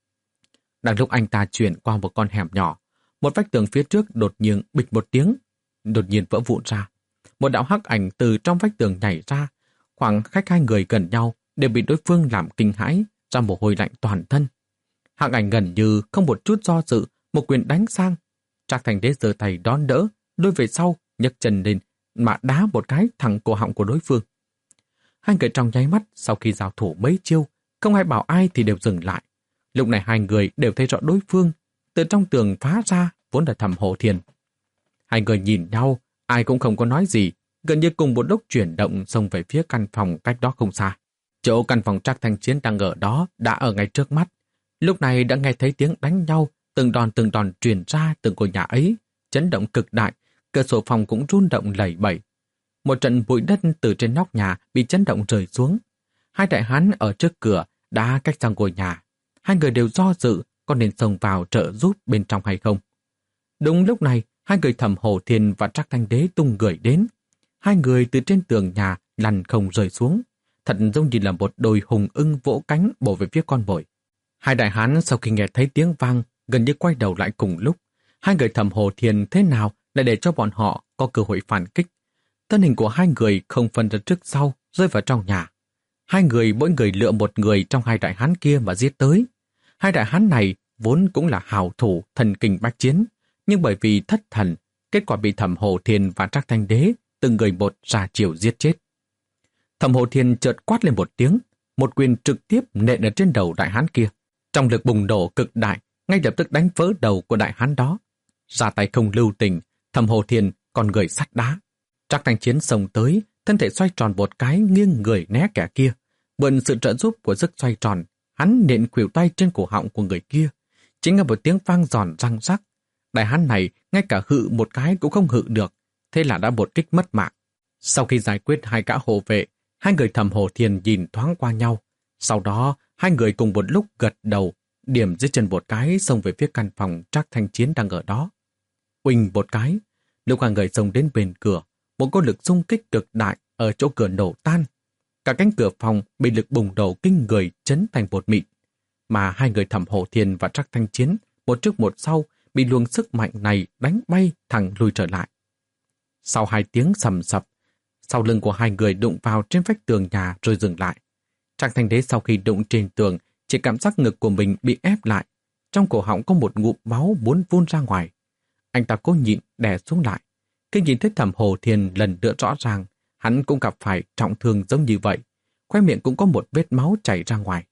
Đang lúc anh ta chuyển qua một con hẻm nhỏ, một vách tường phía trước đột nhiên bịch một tiếng, đột nhiên vỡ vụn ra. Một đạo hắc ảnh từ trong vách tường nhảy ra, khoảng cách hai người gần nhau đều bị đối phương làm kinh hãi, ra mồ hôi lạnh toàn thân. Hắc ảnh gần như không một chút do dự, một quyền đánh sang. Trác Thanh Đế giơ tay đón đỡ, lùi về sau, nhấc chân lên, mà đá một cái thẳng cổ họng của đối phương. Hai người trong nháy mắt sau khi giao thủ mấy chiêu, không ai bảo ai thì đều dừng lại. Lúc này hai người đều thấy rõ đối phương, từ trong tường phá ra vốn là Thẩm Hổ Thiên. Hai người nhìn nhau, ai cũng không có nói gì, gần như cùng một lúc chuyển động xông về phía căn phòng cách đó không xa. Chỗ căn phòng Trác Thanh Chiến đang ở đó đã ở ngay trước mắt. Lúc này đã nghe thấy tiếng đánh nhau, từng đòn từng đòn truyền ra từ ngôi nhà ấy, chấn động cực đại, cửa sổ phòng cũng rung động lẩy bẩy. Một trận bụi đất từ trên nóc nhà bị chấn động rơi xuống. Hai đại hán ở trước cửa đã cách sang ngôi nhà. Hai người đều do dự có nên xông vào trợ giúp bên trong hay không. Đúng lúc này, hai người Thẩm Hổ Thiên và Trác Thanh Đế tung người đến. Hai người từ trên tường nhà lăn không rơi xuống, thật giống như là một đôi hùng ưng vỗ cánh bổ về phía con mồi. Hai đại hán sau khi nghe thấy tiếng vang gần như quay đầu lại cùng lúc. Hai người Thẩm Hổ Thiên thế nào lại để cho bọn họ có cơ hội phản kích. Thân hình của hai người không phân ra trước sau rơi vào trong nhà. Hai người mỗi người lựa một người trong hai đại hán kia mà giết tới. Hai đại hán này vốn cũng là hào thủ thần kinh bách chiến, nhưng bởi vì thất thần, kết quả bị Thẩm Hổ Thiên và Trác Thanh Đế từng người một ra chiều giết chết. Thẩm Hổ Thiên chợt quát lên một tiếng, một quyền trực tiếp nện ở trên đầu đại hán kia. Trong lực bùng nổ cực đại, ngay lập tức đánh vỡ đầu của đại hán đó. Ra tay không lưu tình, Thẩm Hổ Thiên còn người sắt đá. Trác Thanh Chiến xông tới, thân thể xoay tròn một cái nghiêng người né kẻ kia. Mượn sự trợ giúp của sức xoay tròn, hắn nện khuỷu tay trên cổ họng của người kia. Chính là một tiếng vang giòn răng rắc. Đại hán này ngay cả hự một cái cũng không hự được, thế là đã một kích mất mạng. Sau khi giải quyết hai gã hộ vệ, hai người Thẩm Hổ Thiên nhìn thoáng qua nhau. Sau đó, hai người cùng một lúc gật đầu, điểm dưới chân một cái xông về phía căn phòng Trác Thanh Chiến đang ở đó. Uỳnh một cái, lúc hai người xông đến bên cửa, một cỗ lực xung kích cực đại ở chỗ cửa nổ tan. Cả cánh cửa phòng bị lực bùng nổ kinh người chấn thành bột mịn, mà hai người Thẩm Hổ Thiên và Trác Thanh Chiến một trước một sau bị luồng sức mạnh này đánh bay thẳng lùi trở lại. Sau hai tiếng sầm sập, sau lưng của hai người đụng vào trên vách tường nhà rồi dừng lại. Trác Thanh Đế sau khi đụng trên tường chỉ cảm giác ngực của mình bị ép lại, trong cổ họng có một ngụm máu muốn vun ra ngoài. Anh ta cố nhịn đè xuống lại. Khi nhìn thấy Thẩm Hổ Thiên lần nữa rõ ràng, hắn cũng gặp phải trọng thương giống như vậy, khóe miệng cũng có một vết máu chảy ra ngoài.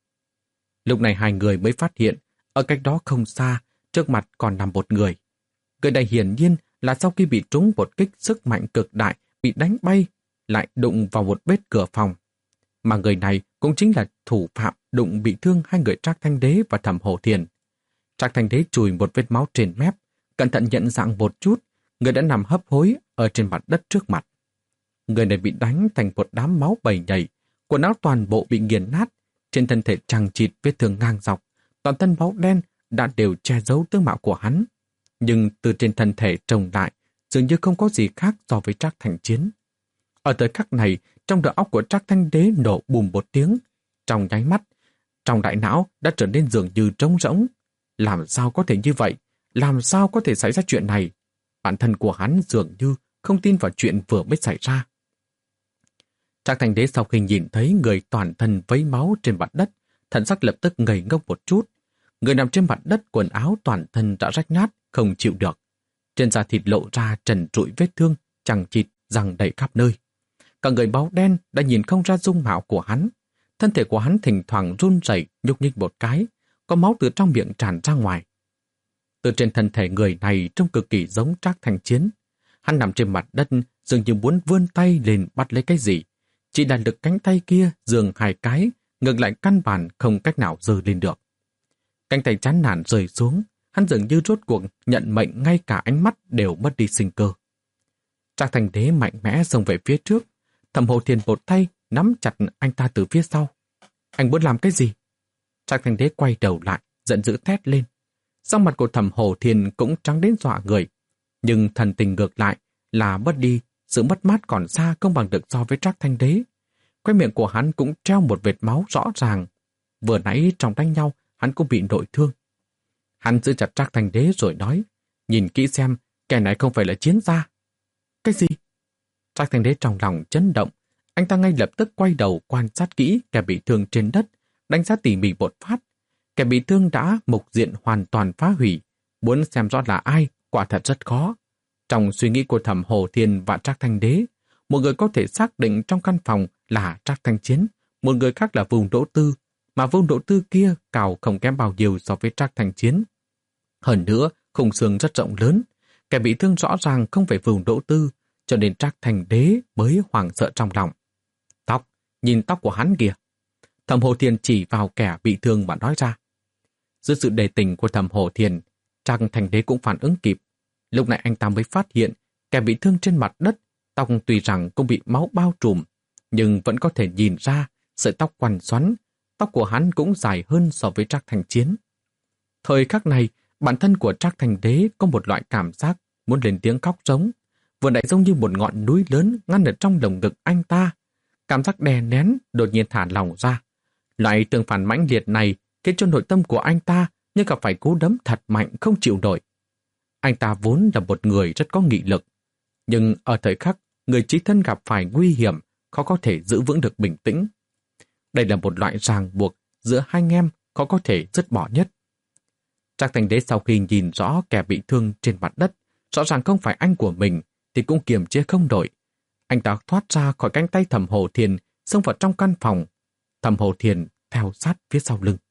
Lúc này hai người mới phát hiện, ở cách đó không xa, trước mặt còn nằm một người. Người này hiển nhiên là sau khi bị trúng một kích sức mạnh cực đại, bị đánh bay, lại đụng vào một vết cửa phòng. Mà người này cũng chính là thủ phạm đụng bị thương hai người Trác Thanh Đế và Thẩm Hổ Thiên. Trác Thanh Đế chùi một vết máu trên mép, cẩn thận nhận dạng một chút, người đã nằm hấp hối ở trên mặt đất trước mặt. Người này bị đánh thành một đám máu bầy nhầy, quần áo toàn bộ bị nghiền nát, trên thân thể chằng chịt vết thương ngang dọc, toàn thân máu đen đã đều che giấu tướng mạo của hắn. Nhưng từ trên thân thể trông lại, dường như không có gì khác so với Trác Thanh Chiến. Ở thời khắc này, trong đầu óc của Trác Thanh Đế nổ bùm một tiếng. Trong nháy mắt, trong đại não đã trở nên dường như trống rỗng. Làm sao có thể như vậy? Làm sao có thể xảy ra chuyện này? Bản thân của hắn dường như không tin vào chuyện vừa mới xảy ra. Trác Thanh Đế sau khi nhìn thấy người toàn thân vấy máu trên mặt đất, thần sắc lập tức ngây ngốc một chút. Người nằm trên mặt đất, quần áo toàn thân đã rách nát, không chịu được. Trên da thịt lộ ra trần trụi vết thương, chằng chịt, răng đầy khắp nơi. Cả người máu đen đã nhìn không ra dung mạo của hắn. Thân thể của hắn thỉnh thoảng run rẩy, nhúc nhích một cái, có máu từ trong miệng tràn ra ngoài. Từ trên thân thể người này trông cực kỳ giống Trác Thanh Chiến. Hắn nằm trên mặt đất, dường như muốn vươn tay lên bắt lấy cái gì. Chỉ là lực cánh tay kia dường hai cái, ngược lại căn bản không cách nào giơ lên được. Cánh tay chán nản rơi xuống, hắn dường như rốt cuộc nhận mệnh, ngay cả ánh mắt đều mất đi sinh cơ. Trác Thanh Đế mạnh mẽ xông về phía trước, Thẩm Hổ Thiên một tay nắm chặt anh ta từ phía sau. Anh muốn làm cái gì? Trác Thanh Đế quay đầu lại, giận dữ thét lên. Sắc mặt của Thẩm Hổ Thiên cũng trắng đến dọa người, nhưng thần tình ngược lại là mất đi, sự mất mát còn xa không bằng được so với Trác Thanh Đế. Khóe miệng của hắn cũng treo một vệt máu rõ ràng. Vừa nãy trong đánh nhau, hắn cũng bị nội thương. Hắn giữ chặt Trác Thanh Đế rồi nói, nhìn kỹ xem, kẻ này không phải là chiến gia. Cái gì? Trác Thanh Đế trong lòng chấn động, anh ta ngay lập tức quay đầu quan sát kỹ kẻ bị thương trên đất, đánh giá tỉ mỉ một phát. Kẻ bị thương đã mục diện hoàn toàn phá hủy, muốn xem rõ là ai, quả thật rất khó. Trong suy nghĩ của Thẩm Hổ Thiên và Trác Thanh Đế, một người có thể xác định trong căn phòng là Trác Thanh Chiến, một người khác là Vùng Đỗ Tư, mà Vùng Đỗ Tư kia cào không kém bao nhiêu so với Trác Thanh Chiến. Hơn nữa, khung xương rất rộng lớn, kẻ bị thương rõ ràng không phải Vùng Đỗ Tư, cho nên Trác Thanh Đế mới hoảng sợ trong lòng. Tóc, nhìn tóc của hắn kìa. Thẩm Hổ Thiên chỉ vào kẻ bị thương mà nói ra. Dưới sự đề tình của Thẩm Hổ Thiên, Trác Thanh Đế cũng phản ứng kịp. Lúc này anh ta mới phát hiện kẻ bị thương trên mặt đất, tóc tuy rằng cũng bị máu bao trùm, nhưng vẫn có thể nhìn ra sợi tóc quằn xoắn, tóc của hắn cũng dài hơn so với Trác Thành Chiến. Thời khắc này, bản thân của Trác Thành Đế có một loại cảm giác muốn lên tiếng khóc giống, vừa nãy giống như một ngọn núi lớn ngăn ở trong lồng ngực anh ta. Cảm giác đè nén đột nhiên thả lỏng ra. Loại tương phản mãnh liệt này khiến cho nội tâm của anh ta như gặp phải cú đấm thật mạnh không chịu nổi. Anh ta vốn là một người rất có nghị lực, nhưng ở thời khắc người chí thân gặp phải nguy hiểm, khó có thể giữ vững được bình tĩnh. Đây là một loại ràng buộc giữa hai anh em khó có thể dứt bỏ nhất. Trác Thành Đế sau khi nhìn rõ kẻ bị thương trên mặt đất, rõ ràng không phải anh của mình, thì cũng kiềm chế không nổi. Anh ta thoát ra khỏi cánh tay Thẩm Hổ Thiền, xông vào trong căn phòng. Thẩm Hổ Thiền theo sát phía sau lưng.